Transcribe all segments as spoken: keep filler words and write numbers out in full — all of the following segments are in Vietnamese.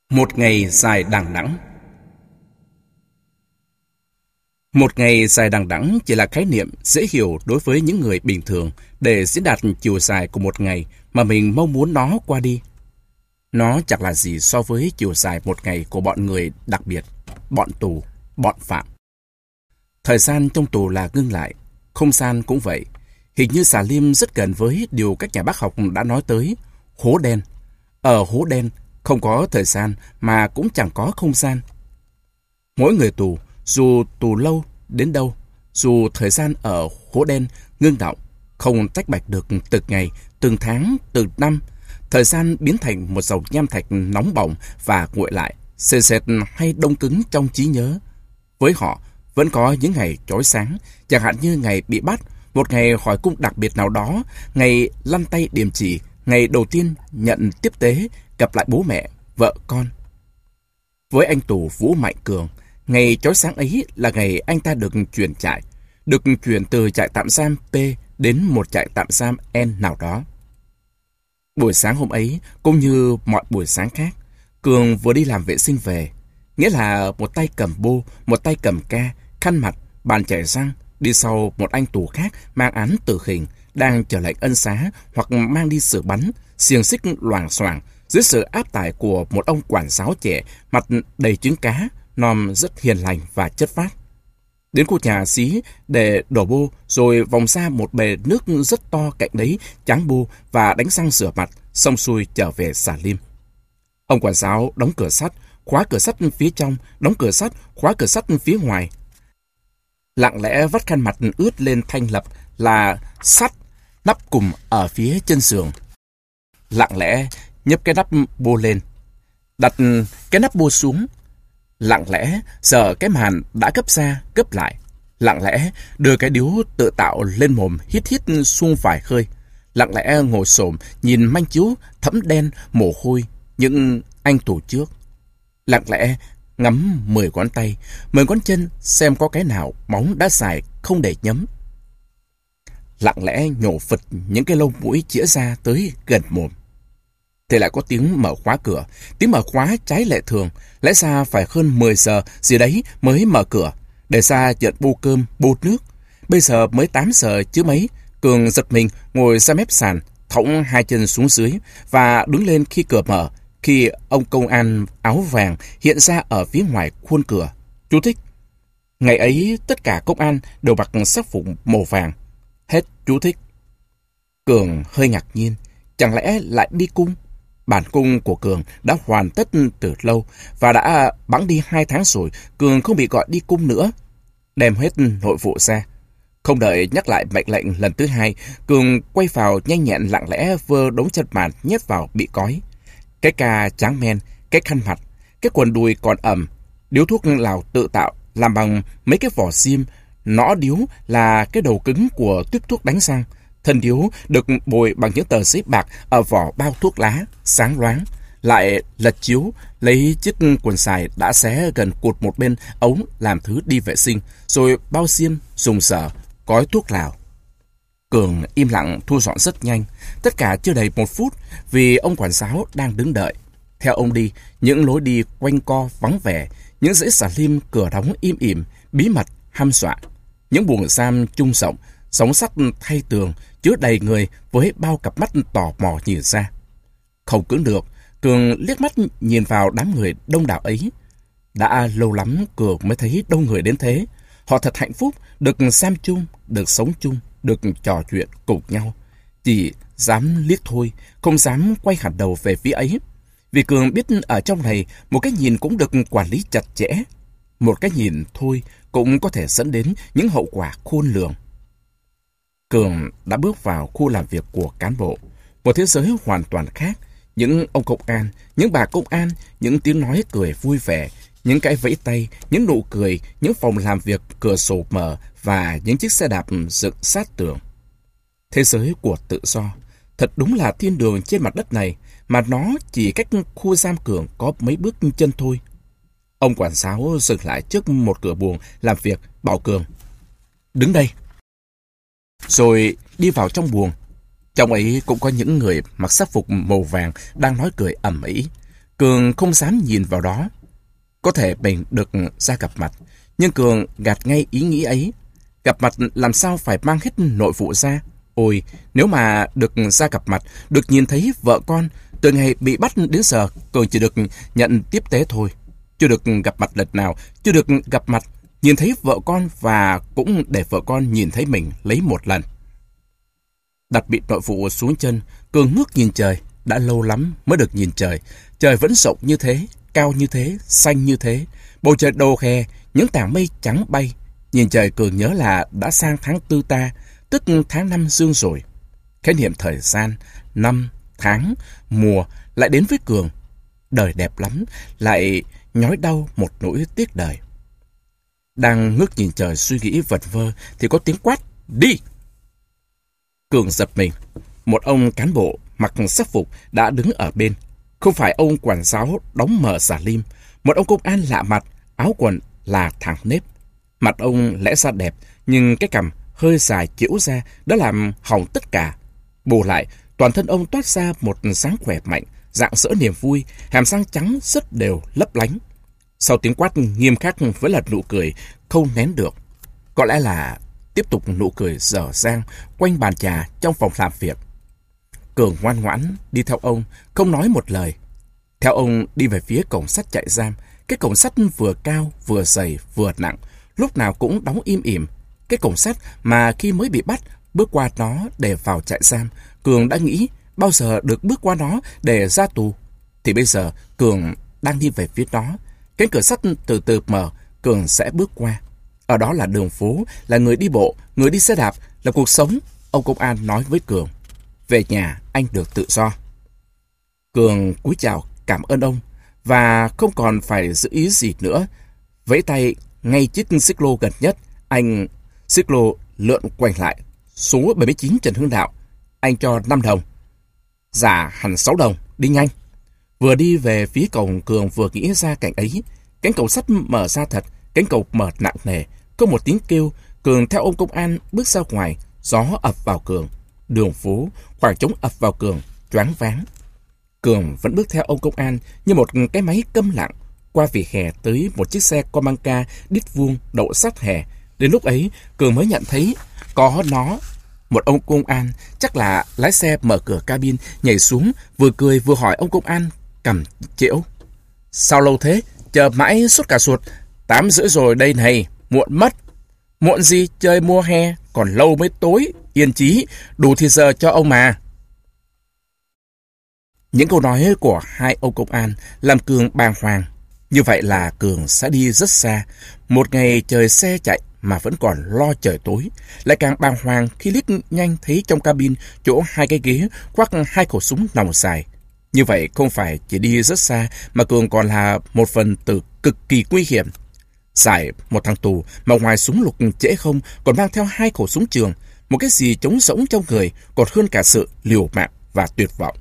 Một ngày dài đằng đẵng. Một ngày dài đằng đẵng chỉ là khái niệm dễ hiểu đối với những người bình thường để diễn đạt chiều dài của một ngày mà mình mong muốn nó qua đi. Nó chẳng là gì so với chiều dài một ngày của bọn người đặc biệt, bọn tù, bọn phạm. Thời gian trong tù là ngưng lại, không gian cũng vậy. Hình như xà lim rất gần với điều các nhà bác học đã nói tới, hố đen. Ở hố đen, không có thời gian mà cũng chẳng có không gian. Mỗi người tù, dù tù lâu đến đâu, dù thời gian ở hố đen ngưng đọng, không tách bạch được từng ngày, từng tháng, từng năm, thời gian biến thành một dòng nham thạch nóng bỏng và nguội lại, sền sệt hay đông cứng trong trí nhớ. Với họ, vẫn có những ngày chói sáng, chẳng hạn như ngày bị bắt, một ngày hỏi cung đặc biệt nào đó, ngày lăn tay điểm chỉ, ngày đầu tiên nhận tiếp tế, gặp lại bố mẹ, vợ con. Với anh tù Vũ Mạnh Cường, ngày chói sáng ấy là ngày anh ta được chuyển trại, được chuyển từ trại tạm giam P đến một trại tạm giam N nào đó. Buổi sáng hôm ấy, cũng như mọi buổi sáng khác, Cường vừa đi làm vệ sinh về, nghĩa là một tay cầm bô, một tay cầm ca, khăn mặt, bàn chải răng, đi sau một anh tù khác mang án tử hình, đang chờ lệnh ân xá hoặc mang đi xử bắn, xiềng xích loảng xoảng dưới sự áp tải của một ông quản giáo trẻ, mặt đầy trứng cá, nom rất hiền lành và chất phác. Đến khu nhà xí để đổ bô, rồi vòng ra một bề nước rất to cạnh đấy, tráng bô và đánh răng rửa mặt, xong xuôi trở về xà lim. Ông quản giáo đóng cửa sắt, khóa cửa sắt phía trong, đóng cửa sắt, khóa cửa sắt phía ngoài. Lặng lẽ vắt khăn mặt ướt lên thanh lập là sắt nắp cùm ở phía chân giường. Lặng lẽ nhấc cái nắp bô lên, đặt cái nắp bô xuống. Lặng lẽ giờ cái màn đã gấp ra gấp lại. Lặng lẽ đưa cái điếu tự tạo lên mồm, hít hít xuông vài hơi. Lặng lẽ ngồi xổm nhìn manh chiếu thẫm đen mồ hôi những anh tù trước. Lặng lẽ ngắm mười ngón tay, mười ngón chân xem có cái nào móng đã dài không để nhấm. Lặng lẽ nhổ phịch những cái lông mũi chĩa ra tới gần mồm. Thì lại có tiếng mở khóa cửa, tiếng mở khóa trái lệ thường, lẽ ra phải hơn mười giờ gì đấy mới mở cửa, để ra nhận bô cơm, bô nước. Bây giờ mới tám giờ chứ mấy. Cường giật mình ngồi ra mép sàn, thõng hai chân xuống dưới và đứng lên khi cửa mở, khi ông công an áo vàng hiện ra ở phía ngoài khuôn cửa. Chú thích: ngày ấy tất cả công an đều mặc sắc phục màu vàng. Hết chú thích. Cường hơi ngạc nhiên, chẳng lẽ lại đi cung? Bản cung của Cường đã hoàn tất từ lâu và đã bẵng đi hai tháng rồi, Cường không bị gọi đi cung nữa. Đem hết nội vụ ra. Không đợi nhắc lại mệnh lệnh lần thứ hai, Cường quay vào nhanh nhẹn lặng lẽ vơ đống chân màn nhét vào bị cói. Cái ca tráng men, cái khăn mặt, cái quần đùi còn ẩm, điếu thuốc lào tự tạo làm bằng mấy cái vỏ xiêm, nõ điếu là cái đầu cứng của tuyếp thuốc đánh răng. Thân điếu được bồi bằng những tờ giấy bạc ở vỏ bao thuốc lá, sáng loáng. Lại lật chiếu, lấy chiếc quần xài đã xé gần cột một bên ống làm thứ đi vệ sinh, rồi bao xiêm, dùng sở, cói thuốc lào. Cường im lặng thu dọn rất nhanh, tất cả chưa đầy một phút vì ông quản giáo đang đứng đợi. Theo ông đi, những lối đi quanh co vắng vẻ, những dãy xà lim cửa đóng im ỉm, bí mật, hăm dọa. Những buồng giam chung rộng, sóng sắt thay tường, chứa đầy người với bao cặp mắt tò mò nhìn ra. Không cưỡng được, Cường liếc mắt nhìn vào đám người đông đảo ấy. Đã lâu lắm Cường mới thấy đông người đến thế. Họ thật hạnh phúc, được giam chung, được sống chung, được trò chuyện cùng nhau. Chỉ dám liếc thôi, không dám quay hẳn đầu về phía ấy. Vì Cường biết ở trong này, một cái nhìn cũng được quản lý chặt chẽ. Một cái nhìn thôi cũng có thể dẫn đến những hậu quả khôn lường. Cường đã bước vào khu làm việc của cán bộ. Một thế giới hoàn toàn khác. Những ông công an, những bà công an, những tiếng nói cười vui vẻ, những cái vẫy tay, những nụ cười, những phòng làm việc cửa sổ mở và những chiếc xe đạp dựng sát tường. Thế giới của tự do, thật đúng là thiên đường trên mặt đất này, mà nó chỉ cách khu giam Cường có mấy bước chân thôi. Ông quản giáo dừng lại trước một cửa buồng làm việc, bảo Cường: đứng đây. Rồi đi vào trong buồng. Trong ấy cũng có những người mặc sắc phục màu vàng đang nói cười ầm ĩ. Cường không dám nhìn vào đó. Có thể mình được ra gặp mặt, nhưng Cường gạt ngay ý nghĩ ấy. Gặp mặt làm sao phải mang hết nội vụ ra. Ôi, nếu mà được ra gặp mặt, được nhìn thấy vợ con, từ ngày bị bắt đến giờ, Cường chỉ được nhận tiếp tế thôi. Chưa được gặp mặt lần nào, chưa được gặp mặt, nhìn thấy vợ con và cũng để vợ con nhìn thấy mình lấy một lần. Đặt bịt nội vụ xuống chân, Cường ngước nhìn trời. Đã lâu lắm mới được nhìn trời. Trời vẫn rộng như thế, cao như thế, xanh như thế. Bầu trời đầu hè, những tảng mây trắng bay. Nhìn trời Cường nhớ là đã sang tháng tư ta, tức tháng năm dương rồi. Khái niệm thời gian, năm, tháng, mùa lại đến với Cường. Đời đẹp lắm, lại nhói đau một nỗi tiếc đời. Đang ngước nhìn trời suy nghĩ vật vơ thì có tiếng quát, đi! Cường giật mình. Một ông cán bộ mặc sắc phục đã đứng ở bên. Không phải ông quản giáo đóng mờ xà lim. Một ông công an lạ mặt, áo quần là thẳng nếp. Mặt ông lẽ ra đẹp, nhưng cái cằm hơi dài chĩu ra đã làm hỏng tất cả. Bù lại, toàn thân ông toát ra một dáng khỏe mạnh, rạng rỡ niềm vui, hàm răng trắng rất đều lấp lánh. Sau tiếng quát nghiêm khắc với là nụ cười không nén được. Có lẽ là tiếp tục nụ cười dở dang quanh bàn trà trong phòng làm việc. Cường ngoan ngoãn đi theo ông, không nói một lời. Theo ông đi về phía cổng sắt trại giam. Cái cổng sắt vừa cao, vừa dày, vừa nặng, lúc nào cũng đóng im ỉm. Cái cổng sắt mà khi mới bị bắt, bước qua nó để vào trại giam, Cường đã nghĩ bao giờ được bước qua nó để ra tù. Thì bây giờ Cường đang đi về phía đó. Cánh cửa sắt từ từ mở, Cường sẽ bước qua. Ở đó là đường phố, là người đi bộ, người đi xe đạp, là cuộc sống. Ông công an nói với Cường, về nhà anh được tự do. Cường cúi chào cảm ơn ông và không còn phải giữ ý gì nữa. Vẫy tay ngay chiếc xích lô gần nhất. Anh xích lô lượn quanh lại. Số bảy mươi chín Trần Hưng Đạo. Anh cho năm đồng. Dạ hẳn sáu đồng, đi nhanh. Vừa đi về phía cổng, Cường vừa nghĩ ra cảnh ấy. Cánh cổng sắt mở ra thật, cánh cổng mở nặng nề. Có một tiếng kêu, Cường theo ông công an bước ra ngoài. Gió ập vào Cường. Đường phố, khoảng trống ập vào Cường, choáng váng. Cường vẫn bước theo ông công an như một cái máy câm lặng. Qua vỉa hè tới một chiếc xe Comanca đít vuông đậu sát hè. Đến lúc ấy, Cường mới nhận thấy có nó. Một ông công an, chắc là lái xe mở cửa cabin, nhảy xuống, vừa cười vừa hỏi ông công an, cằm chễu. Sao lâu thế? Chờ mãi suốt cả ruột. Tám rưỡi rồi đây này, muộn mất. Muộn gì, chơi mùa hè, còn lâu mới tối. Yên chí, đủ thì giờ cho ông mà. Những câu nói của hai ông công an làm Cường bàng hoàng. Như vậy là Cường sẽ đi rất xa. Một ngày trời xe chạy mà vẫn còn lo trời tối. Lại càng bàng hoàng khi liếc nhanh thấy trong cabin chỗ hai cái ghế khoác hai khẩu súng nòng dài. Như vậy không phải chỉ đi rất xa mà Cường còn là một phần tử cực kỳ nguy hiểm. Giải một thằng tù mà ngoài súng lục trễ không còn mang theo hai khẩu súng trường. Một cái gì trống rỗng trong người còn hơn cả sự liều mạng và tuyệt vọng.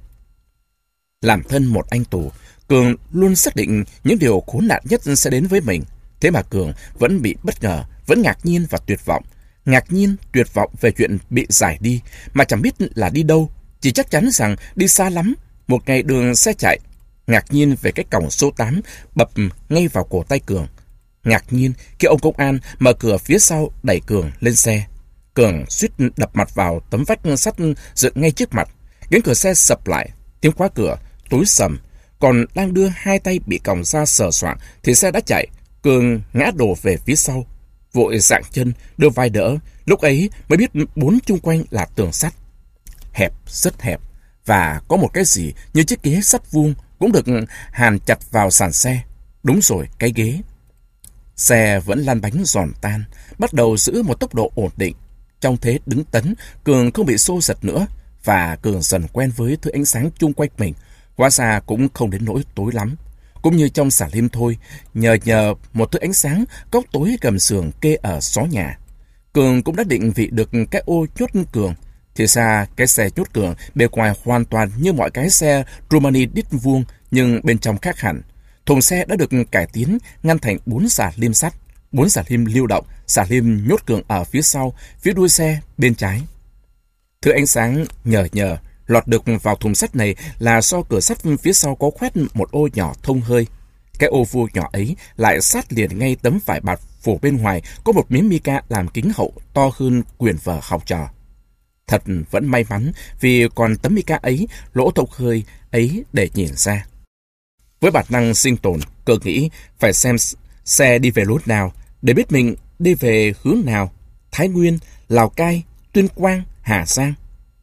Làm thân một anh tù, Cường luôn xác định những điều khốn nạn nhất sẽ đến với mình. Thế mà Cường vẫn bị bất ngờ, vẫn ngạc nhiên và tuyệt vọng. Ngạc nhiên, tuyệt vọng về chuyện bị giải đi, mà chẳng biết là đi đâu. Chỉ chắc chắn rằng đi xa lắm, một ngày đường xe chạy. Ngạc nhiên về cái còng số tám bập ngay vào cổ tay Cường. Ngạc nhiên khi ông công an mở cửa phía sau đẩy Cường lên xe. Cường suýt đập mặt vào tấm vách sắt dựng ngay trước mặt. Cánh cửa xe sập lại, tiếng khóa cửa tối sầm. Còn đang đưa hai tay bị còng ra sờ soạng thì xe đã chạy. Cường ngã đổ về phía sau, vội dạng chân đưa vai đỡ. Lúc ấy mới biết bốn chung quanh là tường sắt, hẹp, rất hẹp, và có một cái gì như chiếc ghế sắt vuông cũng được hàn chặt vào sàn xe. Đúng rồi, cái ghế. Xe vẫn lăn bánh giòn tan, bắt đầu giữ một tốc độ ổn định. Trong thế đứng tấn, Cường không bị xô giật nữa, và Cường dần quen với thứ ánh sáng chung quanh mình. Hóa ra cũng không đến nỗi tối lắm. Cũng như trong xà lim thôi, nhờ nhờ một thứ ánh sáng góc tối gầm giường kê ở xó nhà. Cường cũng đã định vị được cái ô nhốt Cường. Thì ra cái xe nhốt Cường bề ngoài hoàn toàn như mọi cái xe Romani đít vuông, nhưng bên trong khác hẳn. Thùng xe đã được cải tiến ngăn thành bốn xà lim sắt, bốn xà lim lưu động, xà lim nhốt Cường ở phía sau, phía đuôi xe bên trái. Thứ ánh sáng nhờ nhờ Lọt được vào thùng sắt này là do cửa sắt phía sau có khoét một ô nhỏ thông hơi. Cái ô vuông nhỏ ấy lại sát liền ngay tấm vải bạt phủ bên ngoài có một miếng mica làm kính hậu to hơn quyển vở học trò. Thật vẫn may mắn vì còn tấm mica ấy, lỗ thông hơi ấy để nhìn ra. Với bản năng sinh tồn, Cường nghĩ phải xem xe đi về lúc nào để biết mình đi về hướng nào: Thái Nguyên, Lào Cai, Tuyên Quang, Hà Giang.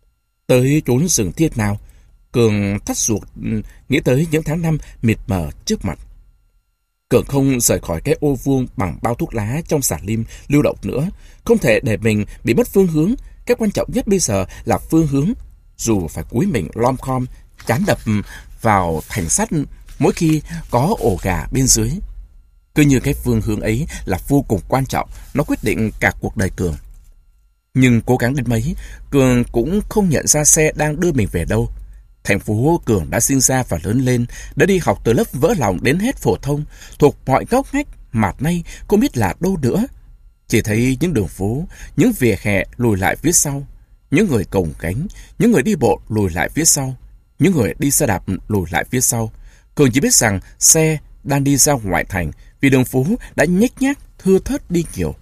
Tới chốn rừng thiên nào? Cường thắt ruột nghĩ tới những tháng năm mịt mờ trước mặt. Cường không rời khỏi cái ô vuông bằng bao thuốc lá trong xà lim lưu động nữa. Không thể để mình bị mất phương hướng. Cái quan trọng nhất bây giờ là phương hướng. Dù phải cúi mình lom khom, chán đập vào thành sắt mỗi khi có ổ gà bên dưới. Cứ như cái phương hướng ấy là vô cùng quan trọng, nó quyết định cả cuộc đời Cường. Nhưng cố gắng đến mấy, Cường cũng không nhận ra xe đang đưa mình về đâu. Thành phố Cường đã sinh ra và lớn lên, đã đi học từ lớp vỡ lòng đến hết phổ thông, thuộc mọi góc ngách mà nay không biết là đâu nữa. Chỉ thấy những đường phố, những vỉa hè lùi lại phía sau, những người cồng cánh, những người đi bộ lùi lại phía sau, những người đi xe đạp lùi lại phía sau. Cường chỉ biết rằng xe đang đi ra ngoại thành vì đường phố đã nhếch nhác thưa thớt đi nhiều.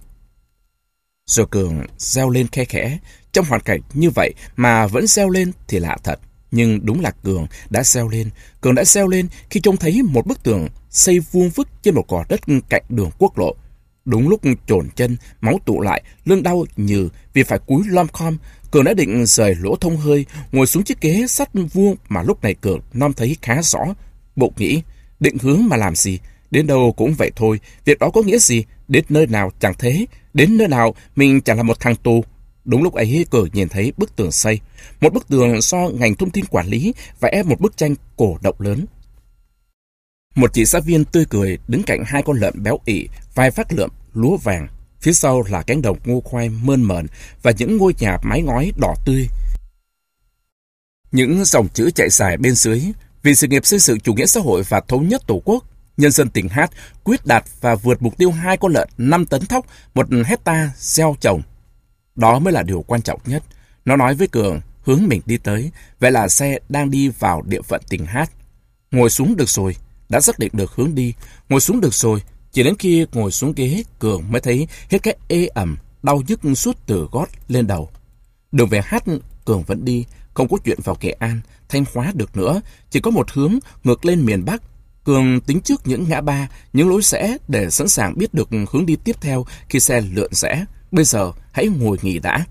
Rồi Cường reo lên khe khẽ. Trong hoàn cảnh như vậy mà vẫn reo lên thì lạ thật. Nhưng đúng là Cường đã reo lên. Cường đã reo lên khi trông thấy một bức tường xây vuông vức trên một cỏ đất cạnh đường quốc lộ. Đúng lúc chồn chân, máu tụ lại, lưng đau nhừ vì phải cúi lom khom, Cường đã định rời lỗ thông hơi, ngồi xuống chiếc ghế sắt vuông mà lúc này Cường nom thấy khá rõ. Bụng nghĩ, định hướng mà làm gì? Đến đâu cũng vậy thôi, việc đó có nghĩa gì? Đến nơi nào chẳng thế, đến nơi nào mình chẳng là một thằng tù. Đúng lúc ấy Cường nhìn thấy bức tường xây, một bức tường do ngành thông tin quản lý vẽ một bức tranh cổ động lớn. Một chị xã viên tươi cười đứng cạnh hai con lợn béo ị, vai vác lượm lúa vàng. Phía sau là cánh đồng ngô khoai mơn mởn và những ngôi nhà mái ngói đỏ tươi. Những dòng chữ chạy dài bên dưới: vì sự nghiệp xây dựng chủ nghĩa xã hội và thống nhất tổ quốc, nhân dân tỉnh Hát quyết đạt và vượt mục tiêu hai con lợn, năm tấn thóc, một hecta gieo trồng. Đó mới là điều quan trọng nhất. Nó nói với Cường hướng mình đi tới, vậy là xe đang đi vào địa phận tỉnh Hát. Ngồi xuống được rồi, đã xác định được hướng đi. Ngồi xuống được rồi, chỉ đến khi ngồi xuống ghế, Cường mới thấy hết cái ê ẩm, đau nhức suốt từ gót lên đầu. Đường về Hát Cường vẫn đi, không có chuyện vào Nghệ An, Thanh Hóa được nữa, chỉ có một hướng ngược lên miền Bắc. Cường tính trước những ngã ba, những lối rẽ để sẵn sàng biết được hướng đi tiếp theo khi xe lượn rẽ. Bây giờ hãy ngồi nghỉ đã.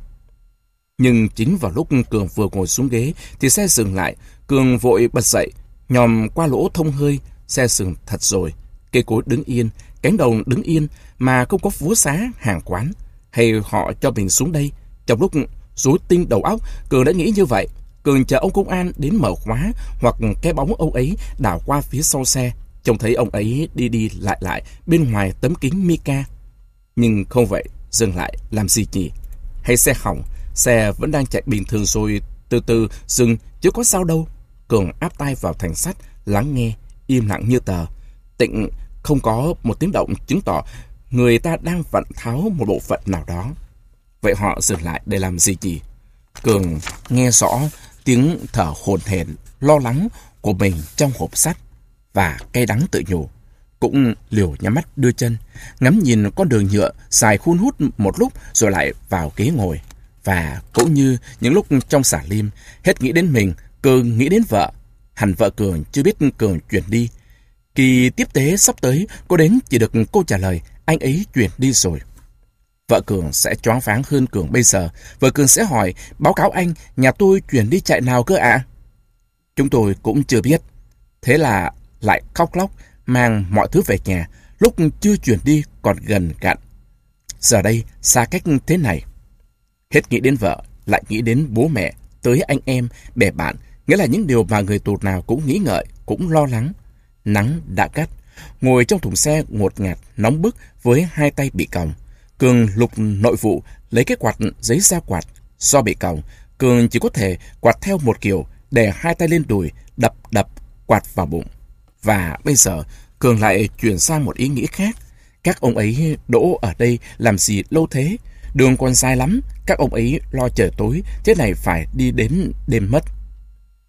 Nhưng chính vào lúc Cường vừa ngồi xuống ghế thì xe dừng lại. Cường vội bật dậy, nhòm qua lỗ thông hơi. Xe dừng thật rồi. Cây cối đứng yên, cánh đồng đứng yên mà không có phố xá, hàng quán. Hay họ cho mình xuống đây? Trong lúc rối tinh đầu óc, Cường đã nghĩ như vậy. Cường chờ ông công an đến mở khóa, hoặc cái bóng ông ấy đảo qua phía sau xe, trông thấy ông ấy đi đi lại lại bên ngoài tấm kính mica. Nhưng không vậy, dừng lại làm gì nhỉ? Hay xe hỏng? Xe vẫn đang chạy bình thường rồi từ từ dừng chứ có sao đâu. Cường áp tai vào thành sắt, lắng nghe, im lặng như tờ. Tịnh không có một tiếng động chứng tỏ người ta đang vặn tháo một bộ phận nào đó. Vậy họ dừng lại để làm gì nhỉ? Cường nghe rõ tiếng thở hổn hển, lo lắng của mình trong hộp sắt và cay đắng tự nhủ. Cũng liều nhắm mắt đưa chân, ngắm nhìn con đường nhựa dài hun hút một lúc rồi lại vào ghế ngồi. Và cũng như những lúc trong xả lim, hết nghĩ đến mình, Cường nghĩ đến vợ. Hẳn vợ Cường chưa biết Cường chuyển đi. Kỳ tiếp tế sắp tới, cô đến chỉ được câu trả lời anh ấy chuyển đi rồi. Vợ Cường sẽ choáng váng hơn Cường bây giờ. Vợ Cường sẽ hỏi, báo cáo anh, nhà tôi chuyển đi chạy nào cơ ạ? À? Chúng tôi cũng chưa biết. Thế là lại khóc lóc, mang mọi thứ về nhà, lúc chưa chuyển đi còn gần cạn. Giờ đây, xa cách thế này. Hết nghĩ đến vợ, lại nghĩ đến bố mẹ, tới anh em, bè bạn, nghĩa là những điều mà người tù nào cũng nghĩ ngợi, cũng lo lắng. Nắng đã gắt, ngồi trong thùng xe ngột ngạt, nóng bức với hai tay bị còng. Cường lục nội vụ, lấy cái quạt giấy ra quạt. Do bị còng, Cường chỉ có thể quạt theo một kiểu, để hai tay lên đùi, đập đập, quạt vào bụng. Và bây giờ, Cường lại chuyển sang một ý nghĩ khác. Các ông ấy đỗ ở đây làm gì lâu thế? Đường còn dài lắm, các ông ấy lo trời tối, thế này phải đi đến đêm mất.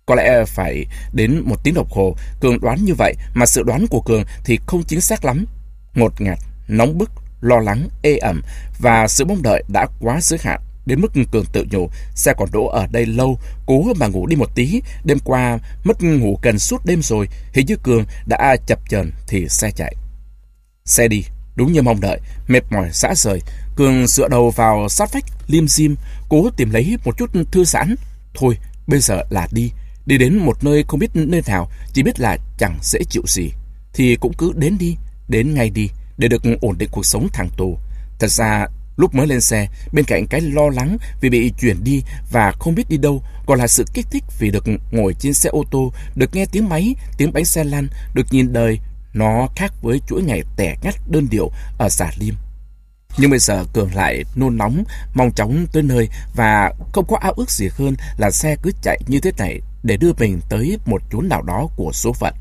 Có lẽ phải đến một tiếng đồng hồ, Cường đoán như vậy, mà sự đoán của Cường thì không chính xác lắm. Ngột ngạt, nóng bức, lo lắng, ê ẩm và sự mong đợi đã quá giới hạn, đến mức Cường tự nhủ xe còn đỗ ở đây lâu, cố mà ngủ đi một tí, đêm qua mất ngủ gần suốt đêm rồi. Hình như Cường đã chập chờn thì xe chạy. Xe đi, đúng như mong đợi, mệt mỏi rã rời, Cường dựa đầu vào sát vách, lim dim, cố tìm lấy một chút thư giãn. Thôi, bây giờ là đi, đi đến một nơi không biết nơi nào, chỉ biết là chẳng dễ chịu gì, thì cũng cứ đến đi, đến ngay đi, để được ổn định cuộc sống thằng tù. Thật ra, lúc mới lên xe, bên cạnh cái lo lắng vì bị chuyển đi và không biết đi đâu, còn là sự kích thích vì được ngồi trên xe ô tô, được nghe tiếng máy, tiếng bánh xe lăn, được nhìn đời. Nó khác với chuỗi ngày tẻ ngắt đơn điệu ở Xà Lim. Nhưng bây giờ Cường lại nôn nóng, mong chóng tới nơi, và không có ao ước gì hơn là xe cứ chạy như thế này để đưa mình tới một chốn nào đó của số phận.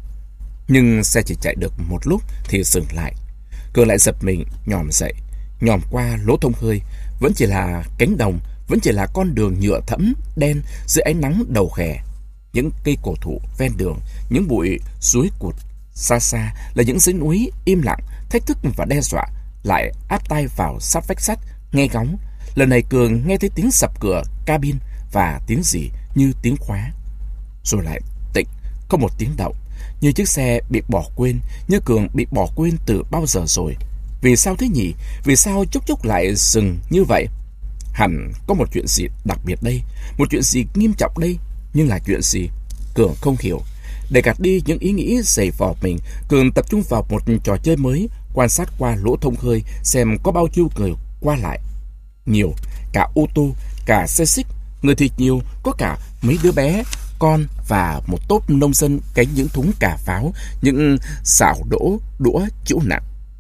Nhưng xe chỉ chạy được một lúc thì dừng lại. Cường lại giật mình nhòm dậy, nhòm qua lỗ thông hơi. Vẫn chỉ là cánh đồng, vẫn chỉ là con đường nhựa thẫm đen dưới ánh nắng đầu hè. Những cây cổ thụ ven đường, những bụi suối cụt. Xa xa là những dãy núi im lặng, thách thức và đe dọa, lại áp tai vào sát vách sắt, nghe ngóng. Lần này Cường nghe thấy tiếng sập cửa cabin và tiếng gì như tiếng khóa. Rồi lại tĩnh, không một tiếng động, như chiếc xe bị bỏ quên, như Cường bị bỏ quên từ bao giờ rồi. Vì sao thế nhỉ? Vì sao chốc chốc lại dừng như vậy? Hẳn có một chuyện gì đặc biệt đây, một chuyện gì nghiêm trọng đây, nhưng là chuyện gì? Cường không hiểu. Để gạt đi những ý nghĩ dày vò mình, Cường tập trung vào một trò chơi mới, quan sát qua lỗ thông hơi xem có bao nhiêu người qua lại. Nhiều, cả ô tô, cả xe xích, người thì nhiều, có cả mấy đứa bé, con và một tốp nông dân cánh những thúng cà pháo, những xảo đỗ, đũa chịu nặng.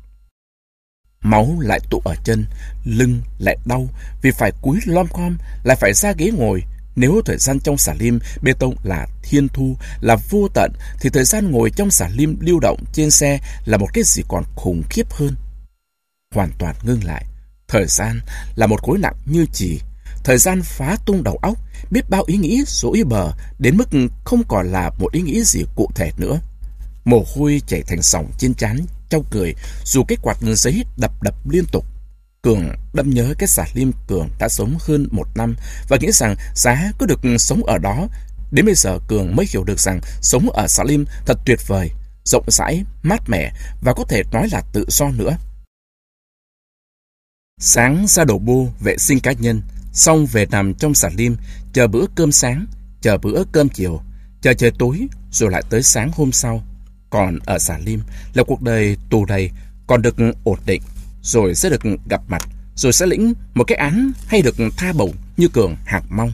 Máu lại tụ ở chân, lưng lại đau vì phải cúi lom khom, lại phải ra ghế ngồi. Nếu thời gian trong Xà Lim bê tông là thiên thu, là vô tận, thì thời gian ngồi trong Xà Lim lưu động trên xe là một cái gì còn khủng khiếp hơn. Hoàn toàn ngưng lại. Thời gian là một khối nặng như chì. Thời gian phá tung đầu óc, biết bao ý nghĩ rối bờ, đến mức không còn là một ý nghĩ gì cụ thể nữa. Mồ hôi chảy thành sòng trên trán, trong cười, dù cái quạt giấy đập đập liên tục. Cường đâm nhớ cái Xà Lim Cường đã sống hơn một năm và nghĩ rằng giá cứ được sống ở đó. Đến bây giờ Cường mới hiểu được rằng sống ở Xà Lim thật tuyệt vời, rộng rãi, mát mẻ và có thể nói là tự do nữa. Sáng ra đổ bô vệ sinh cá nhân, xong về nằm trong Xà Lim, chờ bữa cơm sáng, chờ bữa cơm chiều, chờ trời tối, rồi lại tới sáng hôm sau. Còn ở Xà Lim là cuộc đời tù đầy, còn được ổn định, rồi sẽ được gặp mặt, rồi sẽ lĩnh một cái án hay được tha bổng như Cường hằng mong.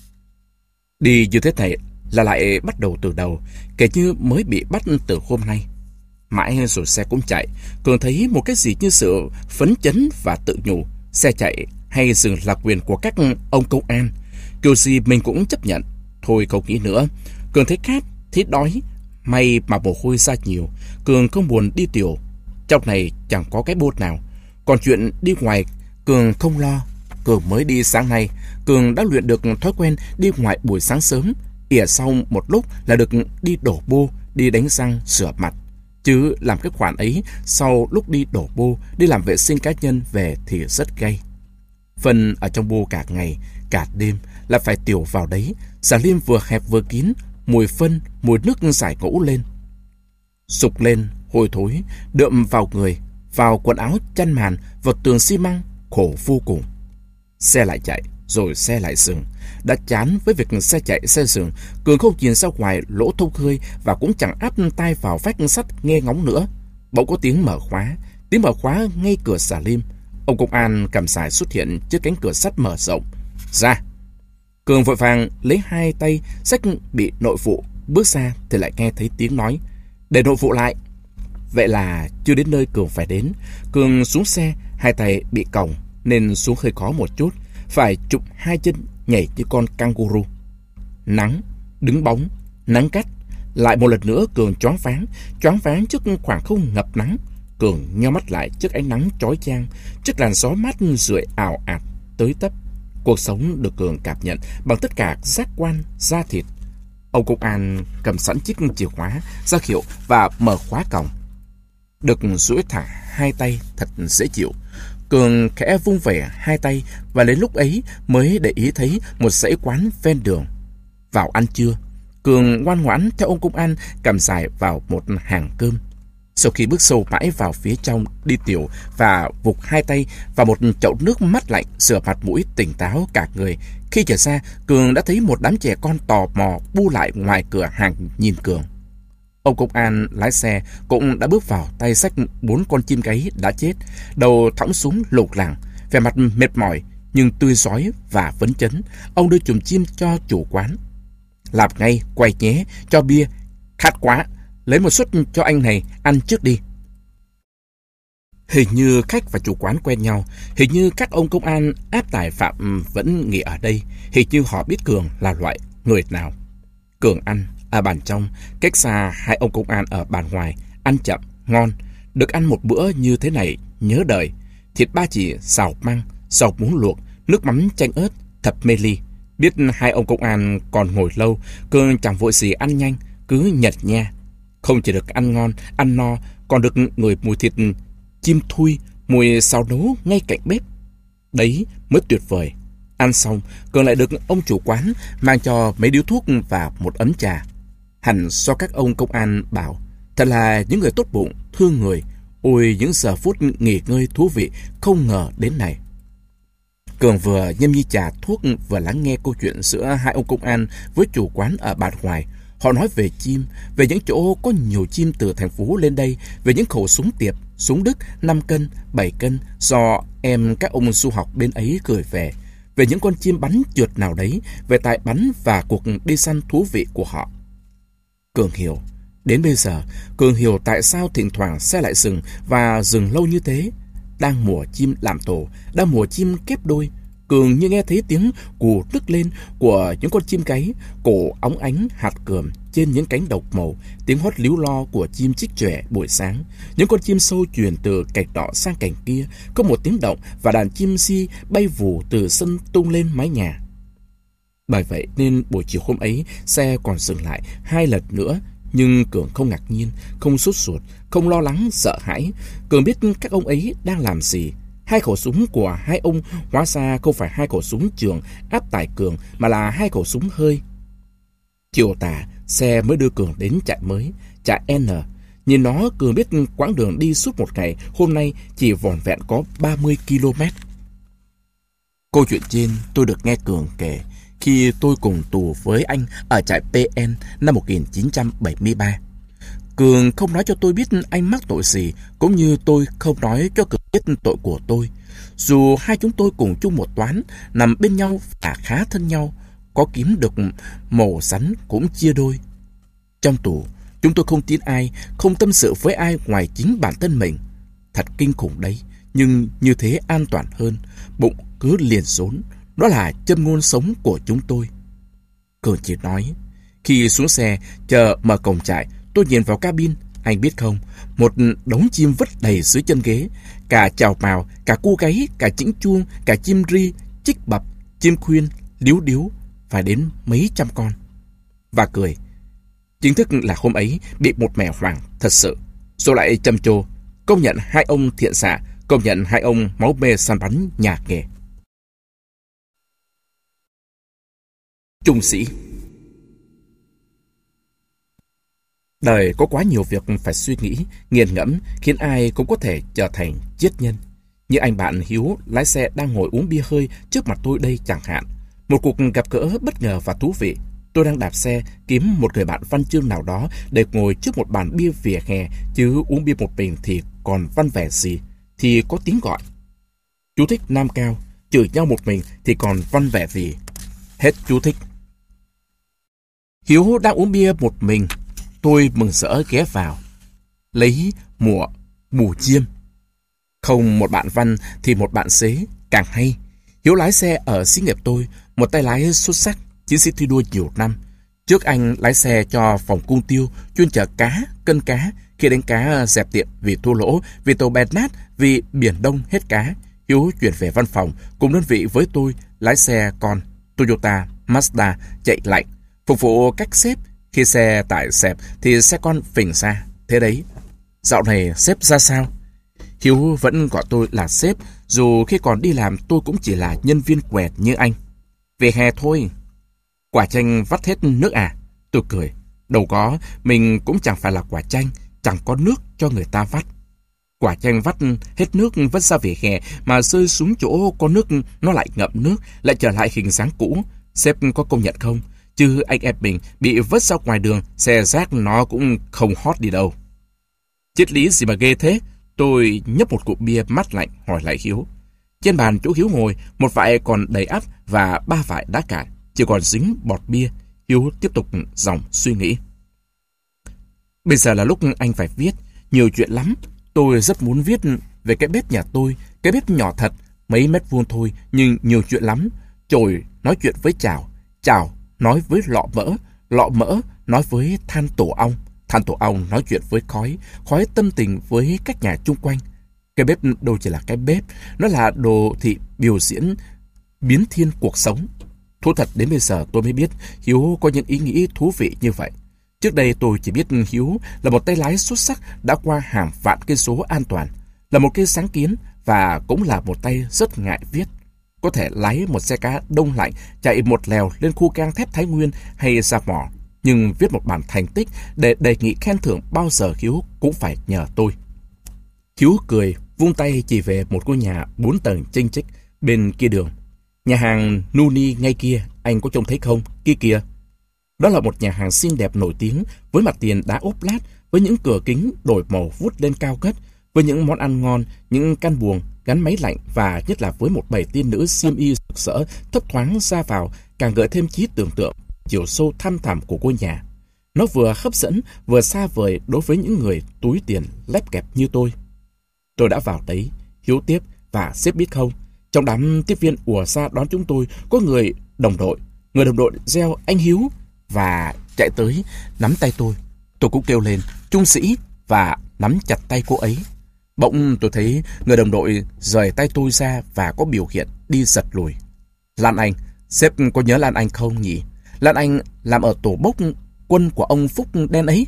Đi như thế này là lại bắt đầu từ đầu, kể như mới bị bắt từ hôm nay. Mãi rồi xe cũng chạy, Cường thấy một cái gì như sự phấn chấn và tự nhủ. Xe chạy hay dừng là quyền của các ông công an, kiểu gì mình cũng chấp nhận. Thôi không nghĩ nữa. Cường thấy khát, thấy đói, may mà mồ hôi ra nhiều. Cường không buồn đi tiểu, trong này chẳng có cái bốt nào. Còn chuyện đi ngoài Cường không lo. Cường mới đi sáng nay, Cường đã luyện được thói quen đi ngoài buổi sáng sớm, ỉa xong một lúc là được đi đổ bô, đi đánh răng, rửa mặt. Chứ làm cái khoản ấy sau lúc đi đổ bô, đi làm vệ sinh cá nhân về thì rất gay. Phân ở trong bô cả ngày, cả đêm là phải tiểu vào đấy. Xà Lim vừa hẹp vừa kín, mùi phân, mùi nước giải ngũ lên. Sục lên, hôi thối, đượm vào người, vào quần áo chăn màn, vào tường xi măng, khổ vô cùng. Xe lại chạy, rồi xe lại dừng. Đã chán với việc xe chạy xe dừng, Cường không nhìn ra ngoài lỗ thông hơi và cũng chẳng áp tai vào vách sắt nghe ngóng nữa. Bỗng có tiếng mở khóa, tiếng mở khóa ngay cửa Xà Lim. Ông công an cầm sải xuất hiện trước cánh cửa sắt mở rộng. Ra! Cường vội vàng lấy hai tay xách bị nội vụ, bước ra thì lại nghe thấy tiếng nói: để nội vụ lại. Vậy là chưa đến nơi Cường phải đến. Cường xuống xe, hai tay bị còng nên xuống hơi khó một chút, phải chụp hai chân nhảy như con kangaroo. Nắng, đứng bóng, nắng cắt. Lại một lần nữa Cường choáng váng, choáng váng trước khoảng không ngập nắng. Cường nheo mắt lại trước ánh nắng chói chang, trước làn gió mát rượi ảo ạt tới tấp. Cuộc sống được Cường cảm nhận bằng tất cả giác quan, da thịt. Ông công an cầm sẵn chiếc chìa khóa, ra hiệu và mở khóa cổng. Được duỗi thẳng hai tay thật dễ chịu, Cường khẽ vung về hai tay và đến lúc ấy mới để ý thấy một dãy quán ven đường. Vào ăn trưa, Cường ngoan ngoãn theo ông công an cầm dài vào một hàng cơm. Sau khi bước sâu mãi vào phía trong đi tiểu và vụt hai tay vào một chậu nước mát lạnh rửa mặt mũi tỉnh táo cả người, khi trở ra, Cường đã thấy một đám trẻ con tò mò bu lại ngoài cửa hàng nhìn Cường. Ông công an lái xe cũng đã bước vào, tay xách bốn con chim gáy đã chết, đầu thõng xuống lục lẳng, vẻ mặt mệt mỏi nhưng tươi rói và phấn chấn. Ông đưa chùm chim cho chủ quán. Làm ngay, quay nhé, cho bia, khát quá, lấy một suất cho anh này, ăn trước đi. Hình như khách và chủ quán quen nhau, hình như các ông công an áp tải phạm vẫn nghỉ ở đây, hình như họ biết Cường là loại người nào. Cường ăn ở bàn trong, cách xa hai ông công an ở bàn ngoài, ăn chậm, ngon. Được ăn một bữa như thế này, nhớ đời. Thịt ba chỉ xào măng, xào muống luộc, nước mắm chanh ớt, thật mê ly. Biết hai ông công an còn ngồi lâu, Cường chẳng vội gì ăn nhanh, cứ nhật nha. Không chỉ được ăn ngon, ăn no, còn được ngửi mùi thịt chim thui, mùi xào nấu ngay cạnh bếp. Đấy mới tuyệt vời. Ăn xong, Cường lại được ông chủ quán mang cho mấy điếu thuốc và một ấm trà. Hẳn do các ông công an bảo, thật là những người tốt bụng, thương người. Ôi, những giờ phút nghỉ ngơi thú vị không ngờ đến này. Cường vừa nhâm nhi trà thuốc vừa lắng nghe câu chuyện giữa hai ông công an với chủ quán ở bàn ngoài. Họ nói về chim, về những chỗ có nhiều chim từ thành phố lên đây, về những khẩu súng tiệp, súng Đức năm cân, bảy cân do em các ông du học bên ấy gửi về, về những con chim bắn trượt nào đấy, về tài bắn và cuộc đi săn thú vị của họ. Cường hiểu. Đến bây giờ, Cường hiểu tại sao thỉnh thoảng xe lại dừng và dừng lâu như thế. Đang mùa chim làm tổ, đang mùa chim kép đôi, Cường như nghe thấy tiếng cù nức lên của những con chim gáy, cổ óng ánh hạt cườm trên những cánh độc màu, tiếng hót líu lo của chim chích chòe buổi sáng, những con chim sâu chuyển từ cành nọ sang cành kia, có một tiếng động và đàn chim si bay vù từ sân tung lên mái nhà. Bởi vậy nên buổi chiều hôm ấy xe còn dừng lại hai lần nữa, nhưng Cường không ngạc nhiên, không sốt ruột, không lo lắng sợ hãi. Cường biết các ông ấy đang làm gì. Hai khẩu súng của hai ông hóa ra không phải hai khẩu súng trường áp tải Cường, mà là hai khẩu súng hơi. Chiều tà, xe mới đưa Cường đến trại mới, trại N. Nhìn nó, Cường biết quãng đường đi suốt một ngày hôm nay chỉ vỏn vẹn có ba mươi ki lô mét. Câu chuyện trên tôi được nghe Cường kể khi tôi cùng tù với anh ở trại pê en năm một nghìn chín trăm bảy mươi ba. Cường không nói cho tôi biết anh mắc tội gì, cũng như tôi không nói cho Cường biết tội của tôi. Dù hai chúng tôi cùng chung một toán, nằm bên nhau và khá thân nhau, có kiếm được màu rắn cũng chia đôi. Trong tù, chúng tôi không tin ai, không tâm sự với ai ngoài chính bản thân mình. Thật kinh khủng đấy, nhưng như thế an toàn hơn. Bụng cứ liền rốn, đó là châm ngôn sống của chúng tôi. Cường chỉ nói, khi xuống xe chờ mở cổng trại, tôi nhìn vào cabin. Anh biết không, một đống chim vứt đầy dưới chân ghế, cả chào mào, cả cu gáy, cả chĩnh chuông, cả chim ri, chích bập, chim khuyên, điếu điếu, phải đến mấy trăm con. Và cười. Chính thức là hôm ấy bị một mẻ hoàng thật sự. Rồi lại trầm trồ, công nhận hai ông thiện xạ, công nhận hai ông máu mê săn bắn nhà nghề. Trung sĩ. Đời có quá nhiều việc phải suy nghĩ, nghiền ngẫm, khiến ai cũng có thể trở thành triết nhân. Như anh bạn Hiếu lái xe đang ngồi uống bia hơi trước mặt tôi đây chẳng hạn. Một cuộc gặp gỡ bất ngờ và thú vị. Tôi đang đạp xe kiếm một người bạn văn chương nào đó để ngồi trước một bàn bia vỉa hè, chứ uống bia một mình thì còn văn vẻ gì. Thì có tiếng gọi. Chú thích nam cao, chửi nhau một mình thì còn văn vẻ gì. Hết chú thích. Hiếu đang uống bia một mình. Tôi mừng rỡ ghé vào. Lấy mùa mù chiêm. Không một bạn văn thì một bạn xế, càng hay. Hiếu lái xe ở xí nghiệp tôi, một tay lái xuất sắc, chiến sĩ thi đua nhiều năm. Trước anh lái xe cho phòng cung tiêu, chuyên chở cá, cân cá. Khi đánh cá dẹp tiệm vì thua lỗ, vì tàu bè nát, vì biển đông hết cá. Hiếu chuyển về văn phòng cùng đơn vị với tôi, lái xe con Toyota Mazda chạy lạnh. Phục vụ cách sếp, khi xe tải xẹp thì xe con phình ra. Thế đấy, dạo này sếp ra sao? Hiếu vẫn gọi tôi là sếp, dù khi còn đi làm tôi cũng chỉ là nhân viên quẹt như anh. Về hè thôi. Quả chanh vắt hết nước à? Tôi cười. Đâu có, mình cũng chẳng phải là quả chanh, chẳng có nước cho người ta vắt. Quả chanh vắt hết nước vứt ra về hè mà rơi xuống chỗ có nước nó lại ngậm nước, lại trở lại hình dáng cũ. Sếp có công nhận không? Chứ anh em mình bị vứt ra ngoài đường, xe rác nó cũng không hot đi đâu. Triết lý gì mà ghê thế? Tôi nhấp một cụm bia mát lạnh hỏi lại Hiếu. Trên bàn chỗ Hiếu ngồi, một vại còn đầy ắp và ba vại đã cạn, chỉ còn dính bọt bia. Hiếu tiếp tục dòng suy nghĩ. Bây giờ là lúc anh phải viết, nhiều chuyện lắm. Tôi rất muốn viết về cái bếp nhà tôi, cái bếp nhỏ thật, mấy mét vuông thôi, nhưng nhiều chuyện lắm. Chổi nói chuyện với chảo, chảo nói với lọ mỡ, lọ mỡ nói với than tổ ong, than tổ ong nói chuyện với khói, khói tâm tình với các nhà chung quanh. Cái bếp đâu chỉ là cái bếp, nó là đồ thị biểu diễn biến thiên cuộc sống. Thú thật đến bây giờ tôi mới biết Hiếu có những ý nghĩ thú vị như vậy. Trước đây tôi chỉ biết Hiếu là một tay lái xuất sắc đã qua hàng vạn cây số an toàn, là một cây sáng kiến và cũng là một tay rất ngại viết. Có thể lái một xe cá đông lạnh chạy một lèo lên khu gang thép Thái Nguyên hay ra mỏ, nhưng viết một bản thành tích để đề nghị khen thưởng bao giờ Hiếu cũng phải nhờ tôi. Hiếu cười, vung tay chỉ về một ngôi nhà bốn tầng chênh chích bên kia đường. Nhà hàng Nuni ngay kia, anh có trông thấy không? Kia kìa. Đó là một nhà hàng xinh đẹp nổi tiếng với mặt tiền đá ốp lát, với những cửa kính đổi màu vút lên cao ngất, với những món ăn ngon, những căn buồng gắn máy lạnh và nhất là với một bầy tiên nữ xiêm y rực rỡ thấp thoáng ra vào, càng gợi thêm trí tưởng tượng chiều sâu thăm thẳm của ngôi nhà. Nó vừa hấp dẫn vừa xa vời đối với những người túi tiền lép kẹp như tôi. Tôi đã vào đấy, Hiếu tiếp, và sếp biết không, trong đám tiếp viên ùa ra đón chúng tôi có người đồng đội, người đồng đội reo anh Hiếu và chạy tới nắm tay tôi. Tôi cũng kêu lên trung sĩ và nắm chặt tay cô ấy. Bỗng tôi thấy người đồng đội rời tay tôi ra và có biểu hiện đi giật lùi. Lan Anh, sếp có nhớ Lan Anh không nhỉ? Lan Anh làm ở tổ bốc quân của ông Phúc đen ấy.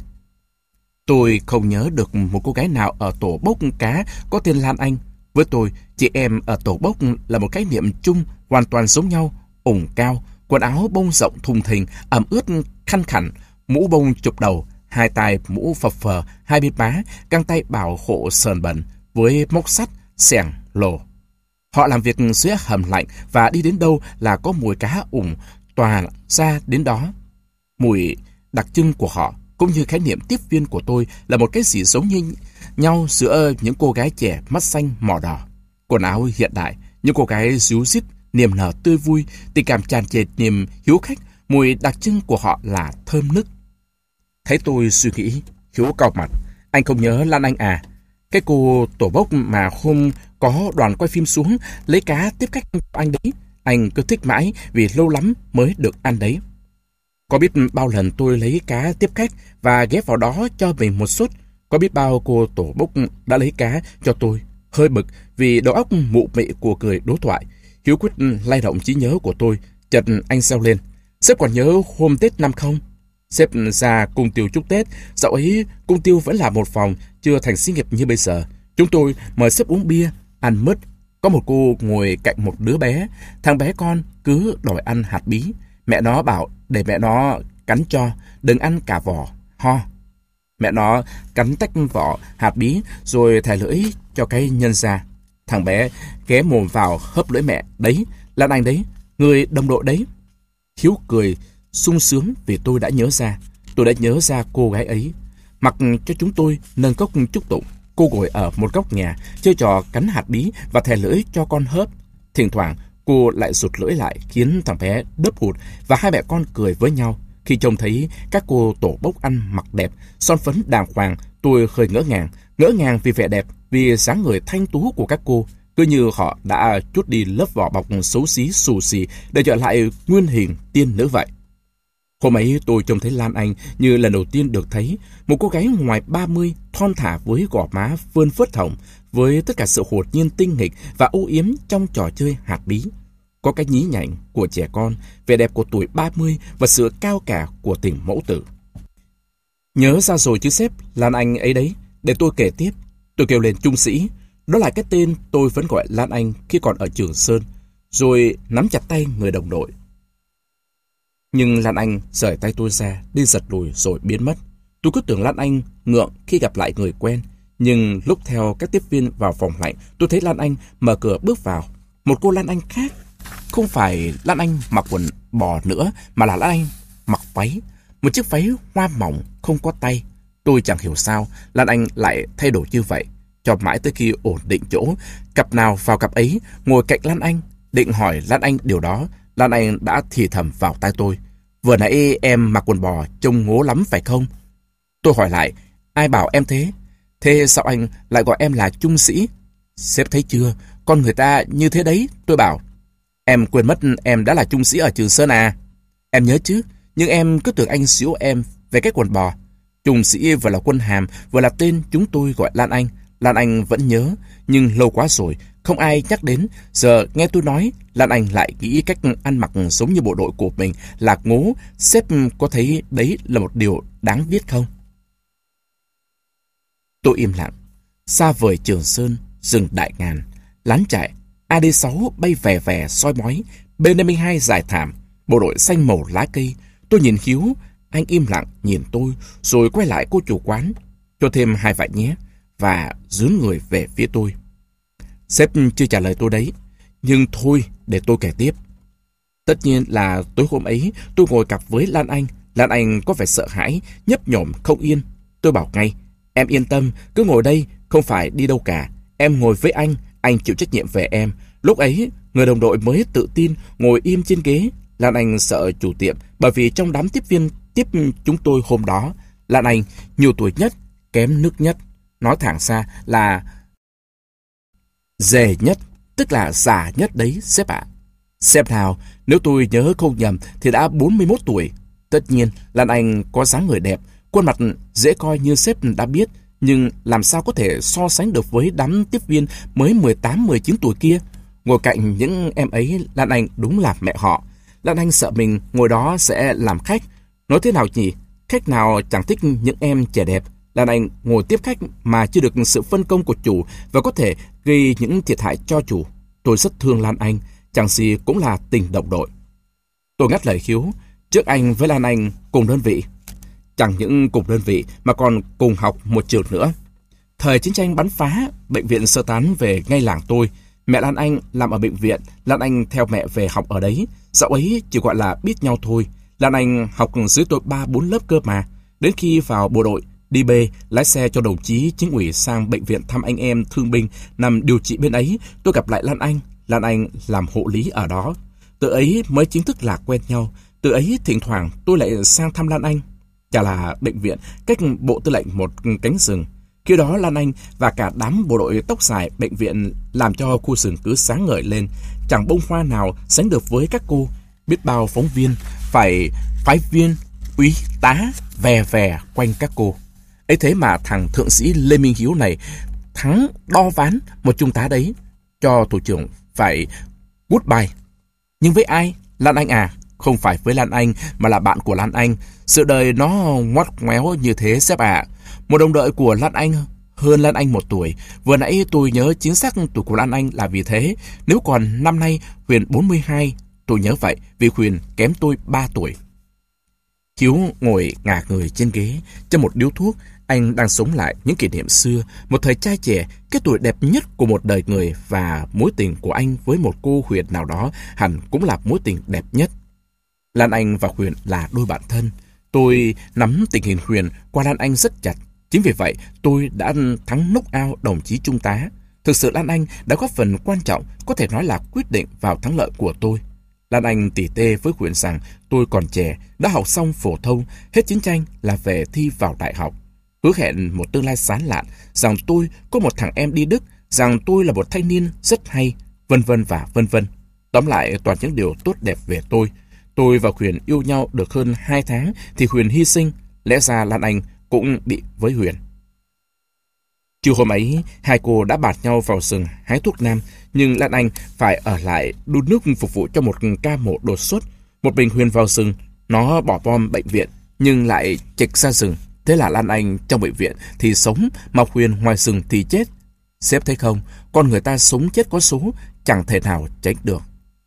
Tôi không nhớ được một cô gái nào ở tổ bốc cá có tên Lan Anh. Với tôi, chị em ở tổ bốc là một khái niệm chung hoàn toàn giống nhau. Ủng cao, quần áo bông rộng thùng thình, ẩm ướt khăn khẳn, mũ bông chụp đầu, hai tay mũ phập phờ, hai bên má, găng tay bảo hộ sờn bẩn với móc sắt, xẻng, lồ. Họ làm việc dưới hầm lạnh và đi đến đâu là có mùi cá ủng tỏa ra đến đó. Mùi đặc trưng của họ cũng như khái niệm tiếp viên của tôi là một cái gì giống như nhau giữa những cô gái trẻ mắt xanh mỏ đỏ. Quần áo hiện đại, những cô gái ríu rít, niềm nở tươi vui, tình cảm tràn trề niềm hiếu khách, mùi đặc trưng của họ là thơm nức. Thấy tôi suy nghĩ, Hiếu cau mặt. Anh không nhớ Lan Anh à? Cái cô tổ bốc mà hôm có đoàn quay phim xuống lấy cá tiếp khách anh đấy. Anh cứ thích mãi vì lâu lắm mới được ăn đấy. Có biết bao lần tôi lấy cá tiếp khách và ghép vào đó cho mình một suất. Có biết bao cô tổ bốc đã lấy cá cho tôi. Hơi bực vì đầu óc mụ mị của cười đối thoại. Hiếu quyết lay động trí nhớ của tôi. Chợt anh reo lên. Sếp còn nhớ hôm Tết năm không? Sếp ra cung tiêu chúc Tết. Dạo ấy cung tiêu vẫn là một phòng, chưa thành xí nghiệp như bây giờ. Chúng tôi mời sếp uống bia, ăn mứt. Có một cô ngồi cạnh một đứa bé. Thằng bé con cứ đòi ăn hạt bí. Mẹ nó bảo để mẹ nó cắn cho, đừng ăn cả vỏ, ho. Mẹ nó cắn tách vỏ hạt bí rồi thè lưỡi cho cái nhân ra. Thằng bé ghé mồm vào hớp lưỡi mẹ. Đấy, Lan Anh đấy, người đồng đội đấy. Hiếu cười sung sướng vì tôi đã nhớ ra. Tôi đã nhớ ra cô gái ấy. Mặc cho chúng tôi nâng cốc chúc tụng, cô ngồi ở một góc nhà, chơi trò cắn hạt bí và thè lưỡi cho con hớp. Thỉnh thoảng, cô lại rụt lưỡi lại khiến thằng bé đớp hụt và hai mẹ con cười với nhau. Khi trông thấy các cô tổ bốc ăn mặc đẹp, son phấn đàng hoàng, tôi hơi ngỡ ngàng. Ngỡ ngàng vì vẻ đẹp, vì dáng người thanh tú của các cô. Cứ như họ đã trút đi lớp vỏ bọc xấu xí xù xì để trở lại nguyên hình tiên nữ vậy. Hôm ấy tôi trông thấy Lan Anh như lần đầu tiên được thấy. Một cô gái ngoài ba mươi, thon thả với gò má vươn phớt hồng, với tất cả sự hồn nhiên tinh nghịch và âu yếm trong trò chơi hạt bí. có cái nhí nhảnh của trẻ con, vẻ đẹp của tuổi ba mươi và sự cao cả của tình mẫu tử. Nhớ ra rồi chứ sếp, Lan Anh ấy đấy. Để tôi kể tiếp. Tôi kêu lên trung sĩ. Đó là cái tên tôi vẫn gọi Lan Anh khi còn ở Trường Sơn. Rồi nắm chặt tay người đồng đội. Nhưng Lan Anh rời tay tôi ra, đi giật lùi rồi biến mất. Tôi cứ tưởng Lan Anh ngượng khi gặp lại người quen. Nhưng lúc theo các tiếp viên vào phòng lạnh, tôi thấy Lan Anh mở cửa bước vào. Một cô Lan Anh khác. Không phải Lan Anh mặc quần bò nữa, mà là Lan Anh mặc váy. Một chiếc váy hoa mỏng, không có tay. Tôi chẳng hiểu sao Lan Anh lại thay đổi như vậy. Cho mãi tới khi ổn định chỗ, cặp nào vào cặp ấy, ngồi cạnh Lan Anh, định hỏi Lan Anh điều đó, Lan Anh đã thì thầm vào tai tôi. Vừa nãy em mặc quần bò trông ngố lắm phải không? Tôi hỏi lại, ai bảo em thế? Thế sao anh lại gọi em là trung sĩ? Sếp thấy chưa, con người ta như thế đấy. Tôi bảo, em quên mất em đã là trung sĩ ở Trường Sơn à? Em nhớ chứ, nhưng em cứ tưởng anh giễu em về cái quần bò. Trung sĩ vừa là quân hàm, vừa là tên chúng tôi gọi Lan Anh. Lan Anh vẫn nhớ, nhưng lâu quá rồi, không ai nhắc đến. Giờ nghe tôi nói, Lan Anh lại nghĩ cách ăn mặc giống như bộ đội của mình là ngố. Sếp có thấy đấy là một điều đáng biết không? Tôi im lặng. Xa vời Trường Sơn, rừng Đại Ngàn, lán trại, A D sáu bay về về soi mói, B năm mươi hai dài thảm, bộ đội xanh màu lá cây. Tôi nhìn Hiếu, anh im lặng nhìn tôi, rồi quay lại cô chủ quán. Cho thêm hai vại nhé, và dướn người về phía tôi. Sếp chưa trả lời tôi đấy, nhưng thôi để tôi kể tiếp. Tất nhiên là tối hôm ấy tôi ngồi cặp với Lan Anh. Lan Anh có vẻ sợ hãi, nhấp nhổm không yên. Tôi bảo ngay, em yên tâm, cứ ngồi đây, không phải đi đâu cả. Em ngồi với anh, anh chịu trách nhiệm về em. Lúc ấy, người đồng đội mới tự tin ngồi im trên ghế. Lan Anh sợ chủ tiệm, bởi vì trong đám tiếp viên tiếp chúng tôi hôm đó, Lan Anh nhiều tuổi nhất, kém nước nhất. Nói thẳng ra là dề nhất, tức là già nhất đấy sếp ạ. Sếp nào, nếu tôi nhớ không nhầm thì đã bốn mươi mốt tuổi. Tất nhiên, Lan Anh có dáng người đẹp, khuôn mặt dễ coi như sếp đã biết, nhưng làm sao có thể so sánh được với đám tiếp viên mới mười tám mười chín tuổi kia. Ngồi cạnh những em ấy, Lan Anh đúng là mẹ họ. Lan Anh sợ mình ngồi đó sẽ làm khách. Nói thế nào nhỉ? Khách nào chẳng thích những em trẻ đẹp. Lan Anh ngồi tiếp khách mà chưa được sự phân công của chủ và có thể gây những thiệt hại cho chủ. Tôi rất thương Lan Anh, chẳng gì cũng là tình đồng đội. Tôi ngắt lời Hiếu, trước anh với Lan Anh cùng đơn vị. Chẳng những cùng đơn vị mà còn cùng học một trường nữa. Thời chiến tranh bắn phá, bệnh viện sơ tán về ngay làng tôi. Mẹ Lan Anh làm ở bệnh viện, Lan Anh theo mẹ về học ở đấy. Dạo ấy chỉ gọi là biết nhau thôi. Lan Anh học dưới tôi ba bốn lớp cơ mà. Đến khi vào bộ đội, đi bê, lái xe cho đồng chí chính ủy sang bệnh viện thăm anh em thương binh nằm điều trị bên ấy, tôi gặp lại Lan Anh. Lan Anh làm hộ lý ở đó. Từ ấy mới chính thức là quen nhau. Từ ấy thỉnh thoảng tôi lại sang thăm Lan Anh. Chả là bệnh viện cách bộ tư lệnh một cánh rừng. Khi đó Lan Anh và cả đám bộ đội tóc dài bệnh viện làm cho khu rừng cứ sáng ngời lên. Chẳng bông hoa nào sánh được với các cô. Biết bao phóng viên, phải phái viên, úy tá, vè vè quanh các cô. Ấy thế mà thằng thượng sĩ Lê Minh Hiếu này thắng đo ván một trung tá đấy, cho thủ trưởng phải goodbye. Nhưng với ai? Lan Anh à? Không phải với Lan Anh mà là bạn của Lan Anh. Sự đời nó ngoắt ngoéo như thế sếp ạ. À. Một đồng đội của Lan Anh hơn Lan Anh một tuổi. Vừa nãy tôi nhớ chính xác tuổi của Lan Anh là vì thế. Nếu còn năm nay Huyền bốn mươi hai, tôi nhớ vậy vì Huyền kém tôi ba tuổi. Hiếu ngồi ngả người trên ghế, châm một điếu thuốc. Anh đang sống lại những kỷ niệm xưa, một thời trai trẻ, cái tuổi đẹp nhất của một đời người, và mối tình của anh với một cô Huyền nào đó hẳn cũng là mối tình đẹp nhất. Lan Anh và Huyền là đôi bạn thân. Tôi nắm tình hình Huyền qua Lan Anh rất chặt. Chính vì vậy tôi đã thắng knock out đồng chí trung tá. Thực sự Lan Anh đã góp phần quan trọng, có thể nói là quyết định vào thắng lợi của tôi. Lan Anh tỉ tê với Huyền rằng tôi còn trẻ, đã học xong phổ thông, hết chiến tranh là về thi vào đại học. Hứa hẹn một tương lai sáng lạn, rằng tôi có một thằng em đi Đức, rằng tôi là một thanh niên rất hay, vân vân và vân vân. Tóm lại toàn những điều tốt đẹp về tôi. Tôi và Huyền yêu nhau được hơn hai tháng thì Huyền hy sinh, lẽ ra Lan Anh cũng bị với Huyền. Chiều hôm ấy, hai cô đã bạt nhau vào rừng hái thuốc nam, nhưng Lan Anh phải ở lại đun nước phục vụ cho một ca mổ đột xuất. Một mình Huyền vào rừng, nó bỏ bom bệnh viện, nhưng lại chệch ra rừng. Thế là Lan Anh trong bệnh viện thì sống, mà Huyền ngoài rừng thì chết. Sếp thấy không, con người ta sống chết có số, chẳng thể nào tránh được.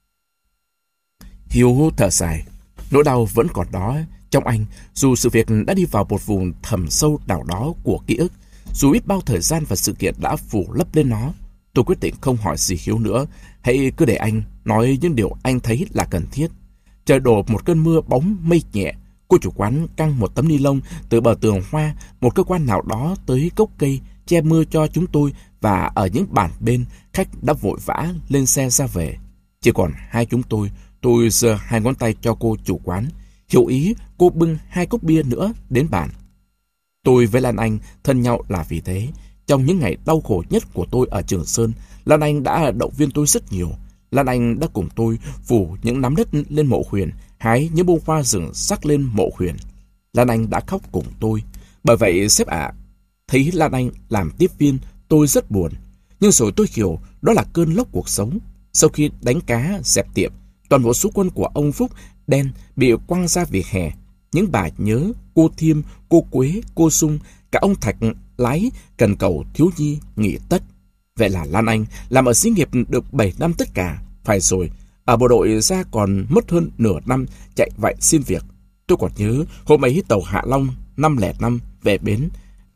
Hiếu thở dài, nỗi đau vẫn còn đó trong anh, dù sự việc đã đi vào một vùng thẳm sâu nào đó của ký ức, dù biết bao thời gian và sự kiện đã phủ lấp lên nó. Tôi quyết định không hỏi gì Hiếu nữa, hãy cứ để anh nói những điều anh thấy là cần thiết. Trời đổ một cơn mưa bóng mây nhẹ. Cô chủ quán căng một tấm ni lông từ bờ tường hoa, một cơ quan nào đó tới gốc cây che mưa cho chúng tôi, và ở những bàn bên, khách đã vội vã lên xe ra về. Chỉ còn hai chúng tôi. Tôi giơ hai ngón tay cho cô chủ quán, hiểu ý cô bưng hai cốc bia nữa đến bàn. Tôi với Lan Anh thân nhau là vì thế. Trong những ngày đau khổ nhất của tôi ở Trường Sơn, Lan Anh đã động viên tôi rất nhiều. Lan Anh đã cùng tôi phủ những nắm đất lên mộ Huyền, hái những bông hoa rừng sắc lên mộ Huyền. Lan Anh đã khóc cùng tôi. Bởi vậy sếp ạ, thấy Lan Anh làm tiếp viên, tôi rất buồn. Nhưng rồi tôi hiểu đó là cơn lốc cuộc sống. Sau khi đánh cá dẹp tiệm, toàn bộ số quân của ông Phúc đen bị quăng ra vỉa hè. Những bà nhớ, cô Thiêm, cô Quế, cô Sung, cả ông Thạch lái cần cầu thiếu nhi nghỉ tất. Vậy là Lan Anh làm ở xí nghiệp được bảy năm tất cả. Phải rồi, ở bộ đội ra còn mất hơn nửa năm chạy vậy xin việc. Tôi còn nhớ hôm ấy tàu Hạ Long năm không năm về bến.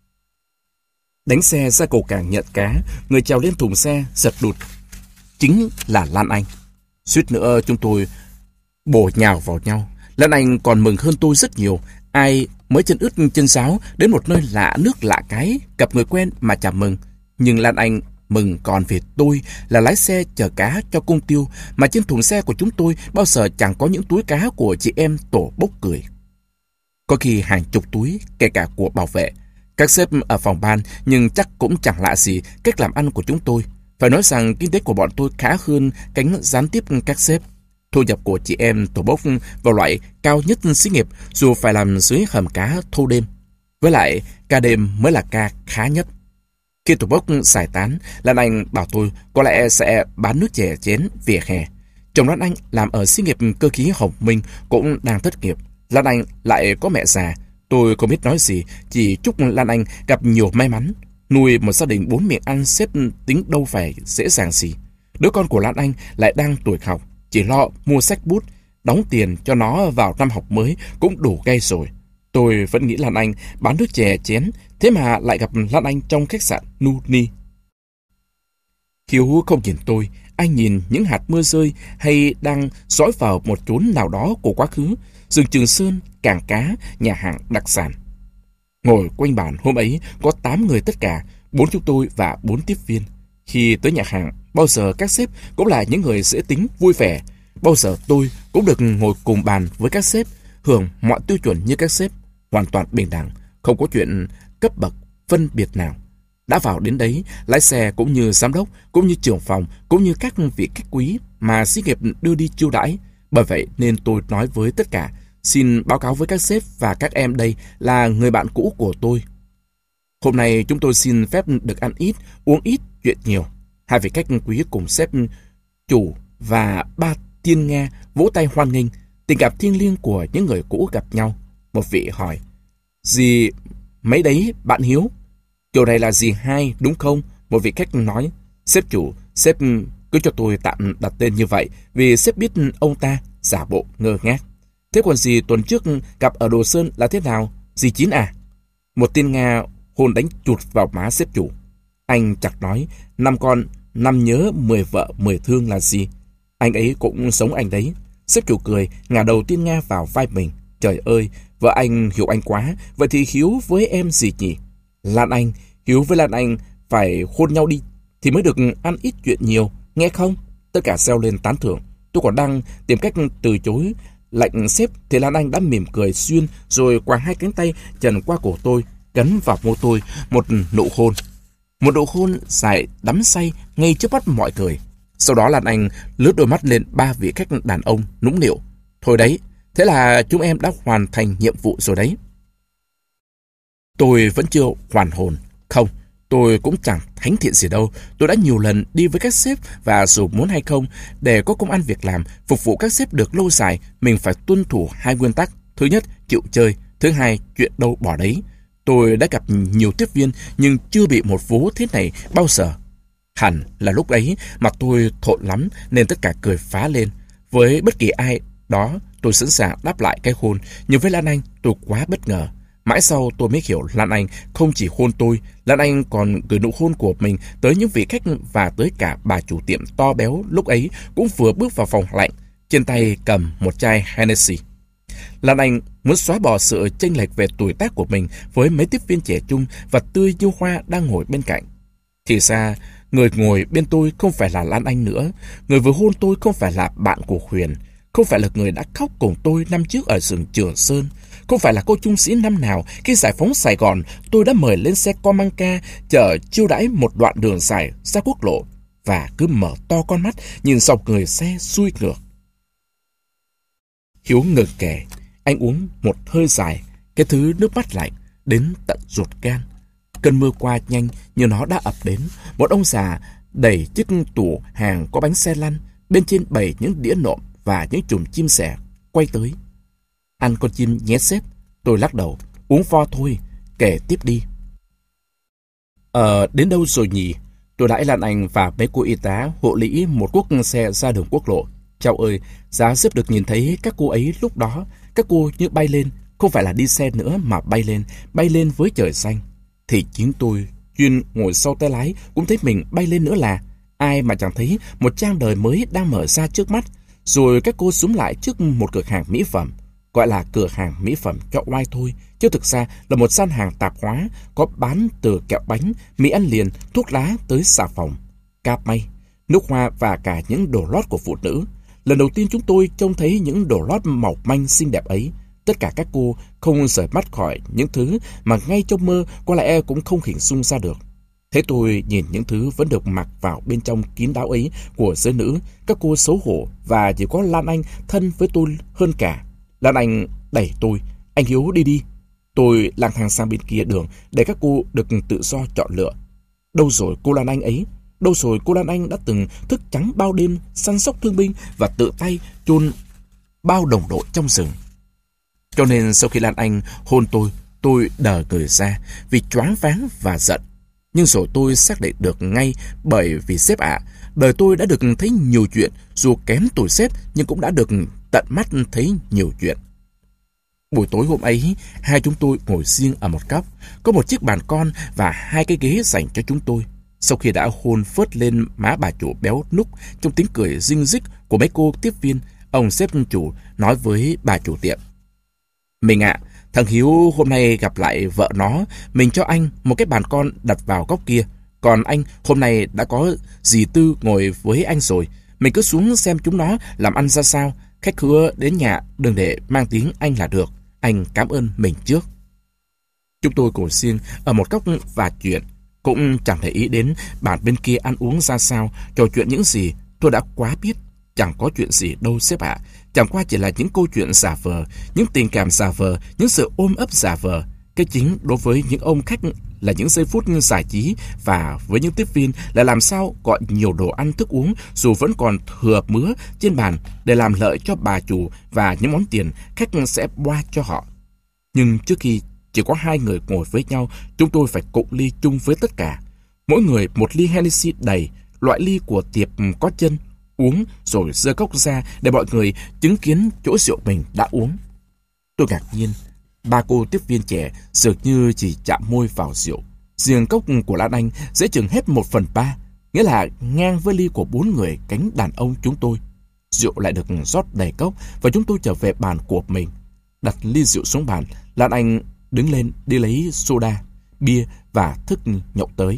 Đánh xe ra cầu cảng nhận cá, người trèo lên thùng xe giật đụt chính là Lan Anh. Suýt nữa chúng tôi bổ nhào vào nhau. Lan Anh còn mừng hơn tôi rất nhiều. Ai mới chân ướt chân sáo đến một nơi lạ nước lạ cái, gặp người quen mà chả mừng. Nhưng Lan Anh mừng còn vì tôi là lái xe chở cá cho công tiêu, mà trên thùng xe của chúng tôi bao giờ chẳng có những túi cá của chị em tổ bốc cười. Có khi hàng chục túi, kể cả của bảo vệ. Các sếp ở phòng ban, nhưng chắc cũng chẳng lạ gì cách làm ăn của chúng tôi. Phải nói rằng kinh tế của bọn tôi khá hơn cánh gián tiếp các sếp. Thu nhập của chị em tổ bốc vào loại cao nhất xí nghiệp, dù phải làm dưới hầm cá thâu đêm. Với lại, ca đêm mới là ca khá nhất. Khi tổ bốc giải tán, Lan Anh bảo tôi có lẽ sẽ bán nước chè chén vỉa hè. Chồng Lan Anh làm ở xí nghiệp cơ khí Hồng Minh cũng đang thất nghiệp. Lan Anh lại có mẹ già. Tôi không biết nói gì, chỉ chúc Lan Anh gặp nhiều may mắn. Nuôi một gia đình bốn miệng ăn xếp tính đâu phải dễ dàng gì. Đứa con của Lan Anh lại đang tuổi học, chỉ lo mua sách bút, đóng tiền cho nó vào năm học mới cũng đủ gay rồi. Tôi vẫn nghĩ Lan Anh bán nước chè chén, thế mà lại gặp Lan Anh trong khách sạn Nuni. Hiếu không nhìn tôi, anh nhìn những hạt mưa rơi hay đang dõi vào một chốn nào đó của quá khứ, rừng Trường Sơn, cảng cá, nhà hàng đặc sản. Ngồi quanh bàn hôm ấy có tám người tất cả, bốn chúng tôi và bốn tiếp viên. Khi tới nhà hàng, bao giờ các sếp cũng là những người dễ tính, vui vẻ. Bao giờ tôi cũng được ngồi cùng bàn với các sếp, hưởng mọi tiêu chuẩn như các sếp, hoàn toàn bình đẳng, không có chuyện cấp bậc, phân biệt nào. Đã vào đến đấy, lái xe cũng như giám đốc, cũng như trưởng phòng, cũng như các vị khách quý mà xí nghiệp đưa đi chiêu đãi. Bởi vậy nên tôi nói với tất cả, xin báo cáo với các sếp và các em đây là người bạn cũ của tôi. Hôm nay chúng tôi xin phép được ăn ít, uống ít, chuyện nhiều. Hai vị khách quý cùng sếp chủ và ba tiên nghe vỗ tay hoan nghênh, tình cảm thiêng liêng của những người cũ gặp nhau. Một vị hỏi, gì mấy đấy bạn Hiếu? Kiểu này là gì hai đúng không? Một vị khách nói, sếp chủ, sếp cứ cho tôi tạm đặt tên như vậy vì sếp biết ông ta giả bộ ngơ ngác. Thế còn gì tuần trước gặp ở Đồ Sơn là thế nào? Dì Chín à? Một tên Nga hôn đánh chụt vào má sếp chủ. Anh chặt nói, năm con, năm nhớ, mười vợ, mười thương là gì? Anh ấy cũng sống anh đấy. Sếp chủ cười, ngả đầu tiên Nga vào vai mình. Trời ơi, vợ anh hiểu anh quá, vậy thì Hiếu với em gì nhỉ? Lan Anh, Hiếu với Lan Anh phải hôn nhau đi, thì mới được ăn ít chuyện nhiều, nghe không? Tất cả reo lên tán thưởng. Tôi còn đang tìm cách từ chối lệnh sếp thì Lan Anh đã mỉm cười xuyên rồi quàng hai cánh tay trần qua cổ tôi, cắn vào môi tôi một nụ hôn. Một nụ hôn dài đắm say ngay trước mắt mọi người. Sau đó Lan Anh lướt đôi mắt lên ba vị khách đàn ông nũng nịu. Thôi đấy, thế là chúng em đã hoàn thành nhiệm vụ rồi đấy. Tôi vẫn chưa hoàn hồn. Không, Tôi cũng chẳng thánh thiện gì đâu. Tôi đã nhiều lần đi với các sếp và dù muốn hay không, để có công ăn việc làm, phục vụ các sếp được lâu dài, mình phải tuân thủ hai nguyên tắc. Thứ nhất, chịu chơi. Thứ hai, chuyện đâu bỏ đấy. Tôi đã gặp nhiều tiếp viên nhưng chưa bị một vố thế này bao giờ. Hẳn là lúc ấy mặt tôi thộn lắm nên tất cả cười phá lên. Với bất kỳ ai đó, tôi sẵn sàng đáp lại cái hôn, nhưng với Lan Anh, tôi quá bất ngờ. Mãi sau tôi mới hiểu Lan Anh không chỉ hôn tôi, Lan Anh còn gửi nụ hôn của mình tới những vị khách và tới cả bà chủ tiệm to béo lúc ấy cũng vừa bước vào phòng lạnh, trên tay cầm một chai Hennessy. Lan Anh muốn xóa bỏ sự chênh lệch về tuổi tác của mình với mấy tiếp viên trẻ trung và tươi như hoa đang ngồi bên cạnh. Thì ra, người ngồi bên tôi không phải là Lan Anh nữa, người vừa hôn tôi không phải là bạn của Huyền, không phải là người đã khóc cùng tôi năm trước ở rừng Trường Sơn, không phải là cô trung sĩ năm nào khi giải phóng Sài Gòn tôi đã mời lên xe Comanca chở chiêu đãi một đoạn đường dài ra quốc lộ và cứ mở to con mắt nhìn dọc người xe xuôi ngược. Hiếu ngừng kể, anh uống một hơi dài, cái thứ nước mắt lạnh đến tận ruột gan. Cơn mưa qua nhanh như nó đã ập đến. Một ông già đẩy chiếc tủ hàng có bánh xe lăn, bên trên bày những đĩa nộm và những chùm chim sẻ, quay tới. Ăn con chim nhé sếp. Tôi lắc đầu, uống vo thôi, kể tiếp đi. Ờ, đến đâu rồi nhỉ? Tôi đãi Lan Anh và mấy cô y tá hộ lý một cuốc xe ra đường quốc lộ. Chao ơi, giá sếp được nhìn thấy các cô ấy lúc đó. Các cô như bay lên, không phải là đi xe nữa mà bay lên, bay lên với trời xanh. Thì chính tôi, chuyên ngồi sau tay lái, cũng thấy mình bay lên nữa là. Ai mà chẳng thấy một trang đời mới đang mở ra trước mắt. Rồi các cô xuống lại trước một cửa hàng mỹ phẩm. Gọi là cửa hàng mỹ phẩm cho oai thôi, chứ thực ra là một gian hàng tạp hóa, có bán từ kẹo bánh, mì ăn liền, thuốc lá tới xà phòng, cáp may, nước hoa và cả những đồ lót của phụ nữ. Lần đầu tiên chúng tôi trông thấy những đồ lót mỏng manh xinh đẹp ấy. Tất cả các cô không rời mắt khỏi những thứ mà ngay trong mơ có lẽ cũng không hình dung ra được. Thế tôi nhìn những thứ vẫn được mặc vào bên trong kín đáo ấy của giới nữ, các cô xấu hổ và chỉ có Lan Anh thân với tôi hơn cả. Lan Anh đẩy tôi, anh Hiếu đi đi. Tôi lang thang sang bên kia đường để các cô được tự do chọn lựa. Đâu rồi cô Lan Anh ấy? Đâu rồi cô Lan Anh đã từng thức trắng bao đêm săn sóc thương binh và tự tay chôn bao đồng đội trong rừng? Cho nên sau khi Lan Anh hôn tôi, tôi đờ người ra vì choáng váng và giận. Nhưng rồi tôi xác định được ngay, bởi vì sếp ạ, đời tôi đã được thấy nhiều chuyện, dù kém tuổi sếp nhưng cũng đã được tận mắt thấy nhiều chuyện. Buổi tối hôm ấy, hai chúng tôi ngồi riêng ở một góc, có một chiếc bàn con và hai cái ghế dành cho chúng tôi. Sau khi đã hôn phớt lên má bà chủ béo núc trong tiếng cười rinh rích của mấy cô tiếp viên, ông sếp chủ nói với bà chủ tiệm: Mình ạ, à, thằng Hiếu hôm nay gặp lại vợ nó, mình cho anh một cái bàn con đặt vào góc kia. Còn anh hôm nay đã có dì Tư ngồi với anh rồi, mình cứ xuống xem chúng nó làm ăn ra sao. Khách hứa đến nhà đừng để mang tiếng anh là được. Anh cảm ơn mình trước. Chúng tôi ngồi riêng ở một góc và chuyện, cũng chẳng để ý đến bàn bên kia ăn uống ra sao, trò chuyện những gì. Tôi đã quá biết. Chẳng có chuyện gì đâu sếp ạ. Chẳng qua chỉ là những câu chuyện giả vờ, những tình cảm giả vờ, những sự ôm ấp giả vờ. Cái chính đối với những ông khách là những giây phút giải trí, và với những tiếp viên là làm sao gọi nhiều đồ ăn thức uống dù vẫn còn thừa mứa trên bàn để làm lợi cho bà chủ và những món tiền khách sẽ boa cho họ. Nhưng trước khi chỉ có hai người ngồi với nhau, chúng tôi phải cụng ly chung với tất cả. Mỗi người một ly Hennessy đầy, loại ly của tiệp có chân, uống rồi giơ cốc ra để mọi người chứng kiến chỗ rượu mình đã uống. Tôi ngạc nhiên, ba cô tiếp viên trẻ dường như chỉ chạm môi vào rượu. Riêng cốc của Lan Anh dễ chừng hết một phần ba, nghĩa là ngang với ly của bốn người cánh đàn ông chúng tôi. Rượu lại được rót đầy cốc và chúng tôi trở về bàn của mình. Đặt ly rượu xuống bàn, Lan Anh đứng lên đi lấy soda, bia và thức nhậu tới.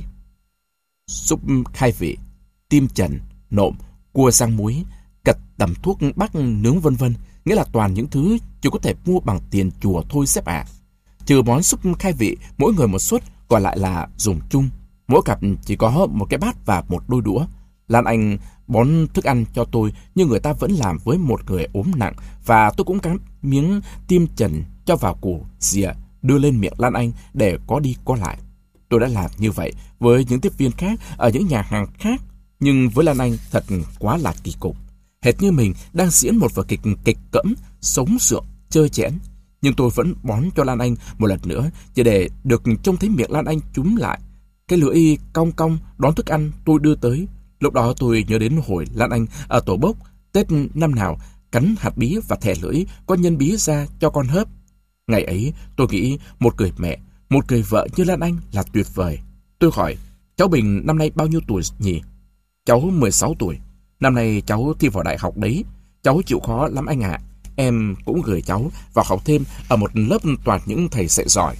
Súp khai vị, tim trần, nộm, cua rang muối, cật tầm thuốc bắc nướng vân vân, nghĩa là toàn những thứ chỉ có thể mua bằng tiền chùa thôi sếp ạ. À. Trừ món súp khai vị, mỗi người một suất, còn lại là dùng chung. Mỗi cặp chỉ có một cái bát và một đôi đũa. Lan Anh bón thức ăn cho tôi, nhưng người ta vẫn làm với một người ốm nặng, và tôi cũng cắn miếng tim trần cho vào củ dìa, đưa lên miệng Lan Anh để có đi có lại. Tôi đã làm như vậy với những tiếp viên khác ở những nhà hàng khác, nhưng với Lan Anh thật quá là kỳ cục. Hệt như mình đang diễn một vở kịch kịch cẫm, sống sượng, chơi chẽn. Nhưng tôi vẫn bón cho Lan Anh một lần nữa, chỉ để được trông thấy miệng Lan Anh chúm lại. Cái lưỡi cong cong đón thức ăn tôi đưa tới. Lúc đó tôi nhớ đến hồi Lan Anh ở tổ bốc, Tết năm nào cắn hạt bí và thè lưỡi có nhân bí ra cho con hớp. Ngày ấy tôi nghĩ một người mẹ, một người vợ như Lan Anh là tuyệt vời. Tôi hỏi, cháu Bình năm nay bao nhiêu tuổi nhỉ? Cháu mười sáu tuổi. Năm nay cháu thi vào đại học đấy. Cháu chịu khó lắm anh ạ. Em cũng gửi cháu vào học thêm ở một lớp toàn những thầy dạy giỏi.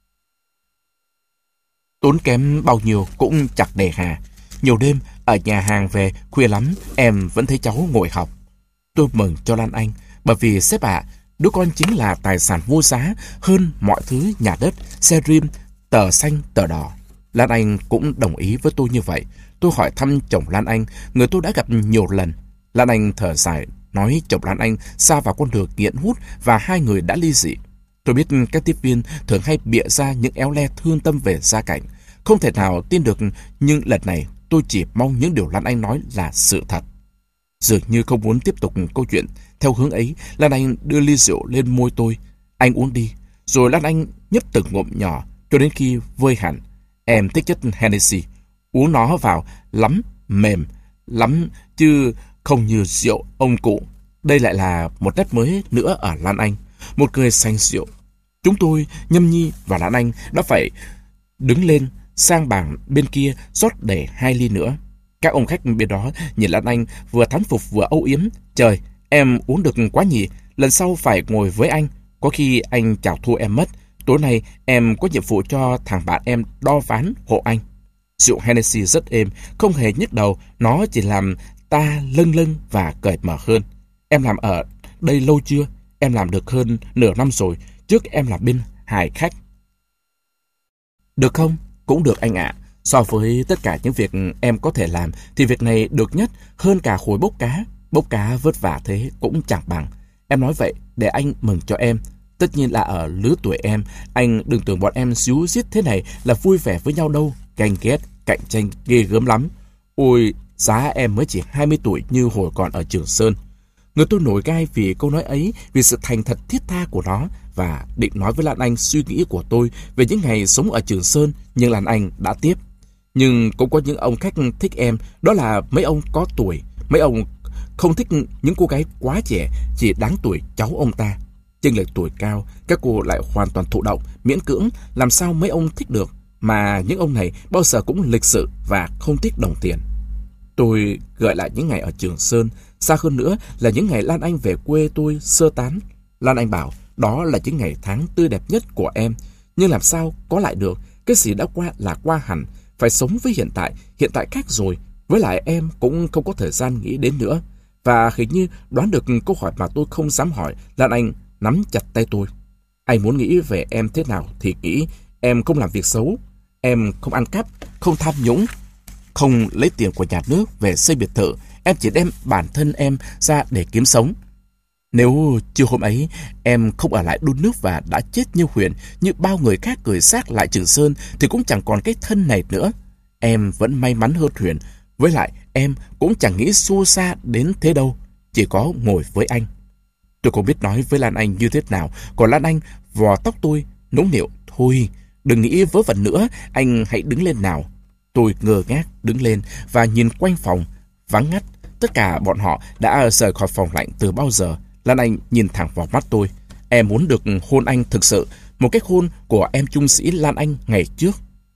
Tốn kém bao nhiêu cũng chẳng nề hà. Nhiều đêm ở nhà hàng về khuya lắm, em vẫn thấy cháu ngồi học. Tôi mừng cho Lan Anh, bởi vì sếp ạ, đứa con chính là tài sản vô giá hơn mọi thứ nhà đất, xe rim, tờ xanh, tờ đỏ. Lan Anh cũng đồng ý với tôi như vậy. Tôi hỏi thăm chồng Lan Anh, người tôi đã gặp nhiều lần. Lan Anh thở dài, nói chồng Lan Anh sa vào con đường nghiện hút và hai người đã ly dị. Tôi biết các tiếp viên thường hay bịa ra những éo le thương tâm về gia cảnh. Không thể nào tin được, nhưng lần này tôi chỉ mong những điều Lan Anh nói là sự thật. Dường như không muốn tiếp tục câu chuyện theo hướng ấy, Lan Anh đưa ly rượu lên môi tôi. Anh uống đi. Rồi Lan Anh nhấp từng ngụm nhỏ cho đến khi vơi hẳn. Em thích chất Hennessy. Uống nó vào lắm, mềm lắm, chứ không như rượu ông cụ. Đây lại là một nét mới nữa ở Lan Anh. Một người say rượu. Chúng tôi, Nhâm Nhi và Lan Anh đã phải đứng lên sang bàn bên kia rót để hai ly nữa. Các ông khách bên đó nhìn Lan Anh vừa thán phục vừa âu yếm. Trời, em uống được quá nhỉ. Lần sau phải ngồi với anh. Có khi anh chào thua em mất. Tối nay em có nhiệm vụ cho thằng bạn em đo ván hộ anh. Rượu Hennessy rất êm, không hề nhức đầu. Nó chỉ làm ta lâng lâng và cởi mở hơn. Em làm ở đây lâu chưa? Em làm được hơn nửa năm rồi. Trước em làm bên hài khách. Được không? Cũng được anh ạ. So với tất cả những việc em có thể làm thì việc này được nhất, hơn cả khối bốc cá. Bốc cá vất vả thế cũng chẳng bằng. Em nói vậy để anh mừng cho em. Tất nhiên là ở lứa tuổi em, anh đừng tưởng bọn em xíu xiết thế này là vui vẻ với nhau đâu. Ganh ghét, cạnh tranh ghê gớm lắm. Ôi, giá em mới chỉ hai mươi tuổi như hồi còn ở Trường Sơn. Người tôi nổi gai vì câu nói ấy, vì sự thành thật thiết tha của nó, và định nói với Lan Anh suy nghĩ của tôi về những ngày sống ở Trường Sơn, nhưng Lan Anh đã tiếp. Nhưng cũng có những ông khách thích em, đó là mấy ông có tuổi. Mấy ông không thích những cô gái quá trẻ, chỉ đáng tuổi cháu ông ta. Chênh lệch tuổi cao, các cô lại hoàn toàn thụ động, miễn cưỡng, làm sao mấy ông thích được. Mà những ông này bao giờ cũng lịch sự và không thích đồng tiền. Tôi gợi lại những ngày ở Trường Sơn, xa hơn nữa là những ngày Lan Anh về quê tôi sơ tán. Lan Anh bảo đó là những ngày tháng tươi đẹp nhất của em. Nhưng làm sao có lại được, cái gì đã qua là qua hẳn. Phải sống với hiện tại, hiện tại khác rồi. Với lại em cũng không có thời gian nghĩ đến nữa. Và hình như đoán được câu hỏi mà tôi không dám hỏi, Lan Anh nắm chặt tay tôi. Anh muốn nghĩ về em thế nào thì nghĩ. Em không làm việc xấu, em không ăn cắp, không tham nhũng, không lấy tiền của nhà nước về xây biệt thự. Em chỉ đem bản thân em ra để kiếm sống. Nếu chưa hôm ấy em không ở lại đun nước và đã chết như Huyền, như bao người khác gửi xác lại Trường Sơn, thì cũng chẳng còn cái thân này nữa. Em vẫn may mắn hơn Huyền. Với lại em cũng chẳng nghĩ xua xa đến thế đâu, chỉ có ngồi với anh. Tôi không biết nói với Lan Anh như thế nào, còn Lan Anh vò tóc tôi, nũng nịu. Thôi, đừng nghĩ vớ vẩn nữa, anh hãy đứng lên nào. Tôi ngơ ngác đứng lên và nhìn quanh phòng, vắng ngắt. Tất cả bọn họ đã rời khỏi phòng lạnh từ bao giờ. Lan Anh nhìn thẳng vào mắt tôi. Em muốn được hôn anh thực sự, một cái hôn của em trung sĩ Lan Anh ngày trước.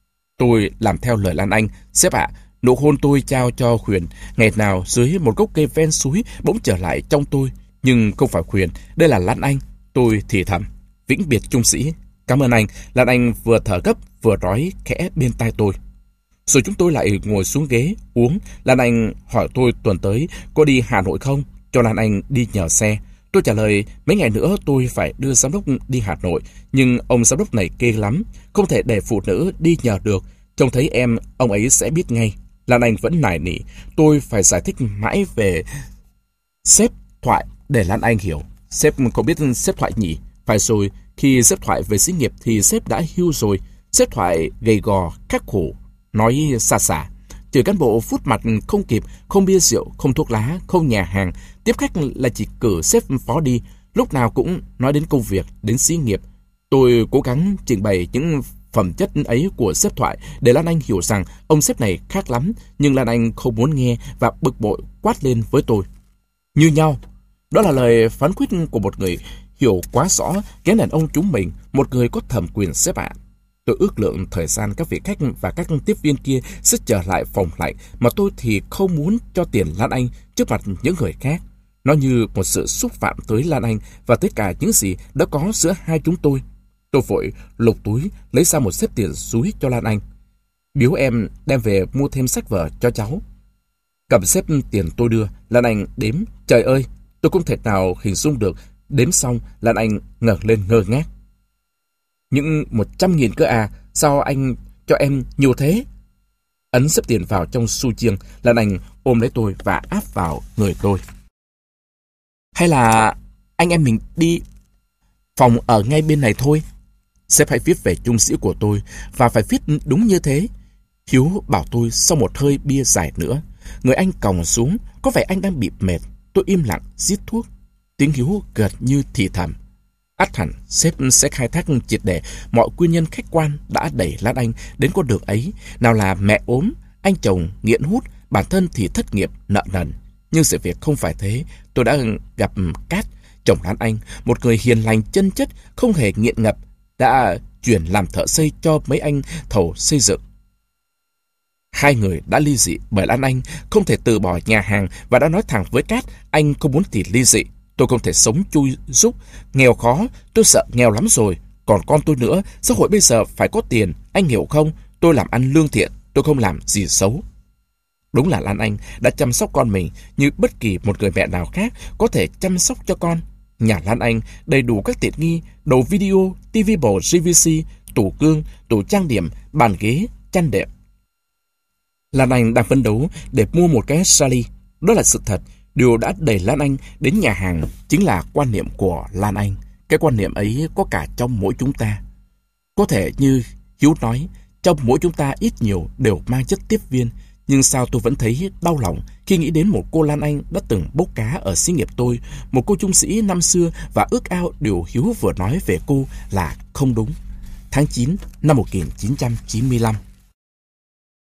Tôi làm theo lời Lan Anh. Sếp ạ, nụ hôn tôi trao cho Huyền ngày nào dưới một gốc cây ven suối bỗng trở lại trong tôi. Nhưng không phải Huyền, đây là Lan Anh. Tôi thì thầm, vĩnh biệt trung sĩ. Cảm ơn anh. Lan Anh vừa thở gấp vừa nói khẽ bên tai tôi. Rồi chúng tôi lại ngồi xuống ghế uống. Lan Anh hỏi tôi tuần tới có đi Hà Nội không, cho Lan Anh đi nhờ xe. Tôi trả lời mấy ngày nữa tôi phải đưa giám đốc đi Hà Nội, nhưng ông giám đốc này kê lắm, không thể để phụ nữ đi nhờ được. Trông thấy em, ông ấy sẽ biết ngay. Lan Anh vẫn nài nỉ. Tôi phải giải thích mãi về xếp thoại để Lan Anh hiểu. Sếp có biết xếp thoại nhỉ? Phải rồi, khi xếp thoại về xí nghiệp thì sếp đã hưu rồi. Sếp Thoại gầy gò, khắc khổ, nói xa xả. Chửi cán bộ phút mặt không kịp, không bia rượu, không thuốc lá, không nhà hàng. Tiếp khách là chỉ cử sếp phó đi, lúc nào cũng nói đến công việc, đến xí nghiệp. Tôi cố gắng trình bày những phẩm chất ấy của sếp Thoại để Lan Anh hiểu rằng ông sếp này khác lắm, nhưng Lan Anh không muốn nghe và bực bội quát lên với tôi. Như nhau. Đó là lời phán quyết của một người hiểu quá rõ cái đàn ông chúng mình, một người có thẩm quyền sếp ạ. Tôi ước lượng thời gian các vị khách và các tiếp viên kia sẽ trở lại phòng lại, mà tôi thì không muốn cho tiền Lan Anh trước mặt những người khác. Nó như một sự xúc phạm tới Lan Anh và tất cả những gì đã có giữa hai chúng tôi. Tôi vội lục túi lấy ra một xếp tiền dúi cho Lan Anh. Biếu em đem về mua thêm sách vở cho cháu. Cầm xếp tiền tôi đưa, Lan Anh đếm. Trời ơi, tôi không thể nào hình dung được. Đếm xong, Lan Anh ngẩng lên ngơ ngác. Những một trăm nghìn cơ à, sao anh cho em nhiều thế? Ấn xếp tiền vào trong xu chiêng, Lan Anh ôm lấy tôi và áp vào người tôi. Hay là anh em mình đi, phòng ở ngay bên này thôi. Sếp hãy viết về trung sĩ của tôi, và phải viết đúng như thế. Hiếu bảo tôi sau một hơi bia dài nữa. Người anh còng xuống, có vẻ anh đang bị mệt. Tôi im lặng, rít thuốc. Tiếng Hiếu gật như thì thầm. Ắt hẳn, sếp sẽ khai thác triệt để mọi nguyên nhân khách quan đã đẩy Lan Anh đến con đường ấy. Nào là mẹ ốm, anh chồng nghiện hút, bản thân thì thất nghiệp, nợ nần. Nhưng sự việc không phải thế. Tôi đã gặp Cát, chồng Lan Anh, một người hiền lành chân chất, không hề nghiện ngập, đã chuyển làm thợ xây cho mấy anh thầu xây dựng. Hai người đã ly dị bởi Lan Anh không thể từ bỏ nhà hàng và đã nói thẳng với Cát anh không muốn thì ly dị. Tôi không thể sống chui rúc, nghèo khó, tôi sợ nghèo lắm rồi. Còn con tôi nữa, xã hội bây giờ phải có tiền, anh hiểu không? Tôi làm ăn lương thiện, tôi không làm gì xấu. Đúng là Lan Anh đã chăm sóc con mình như bất kỳ một người mẹ nào khác có thể chăm sóc cho con. Nhà Lan Anh đầy đủ các tiện nghi, đầu video, tivi bầu giê vê xê, tủ gương, tủ trang điểm, bàn ghế, chăn đệm. Lan Anh đang phấn đấu để mua một cái Sally. Đó là sự thật. Điều đã đẩy Lan Anh đến nhà hàng chính là quan niệm của Lan Anh. Cái quan niệm ấy có cả trong mỗi chúng ta. Có thể như Hiếu nói, trong mỗi chúng ta ít nhiều đều mang chất tiếp viên. Nhưng sao tôi vẫn thấy đau lòng khi nghĩ đến một cô Lan Anh đã từng bốc cá ở xí nghiệp tôi, một cô trung sĩ năm xưa, và ước ao điều Hiếu vừa nói về cô là không đúng. Tháng chín năm một nghìn chín trăm chín mươi lăm.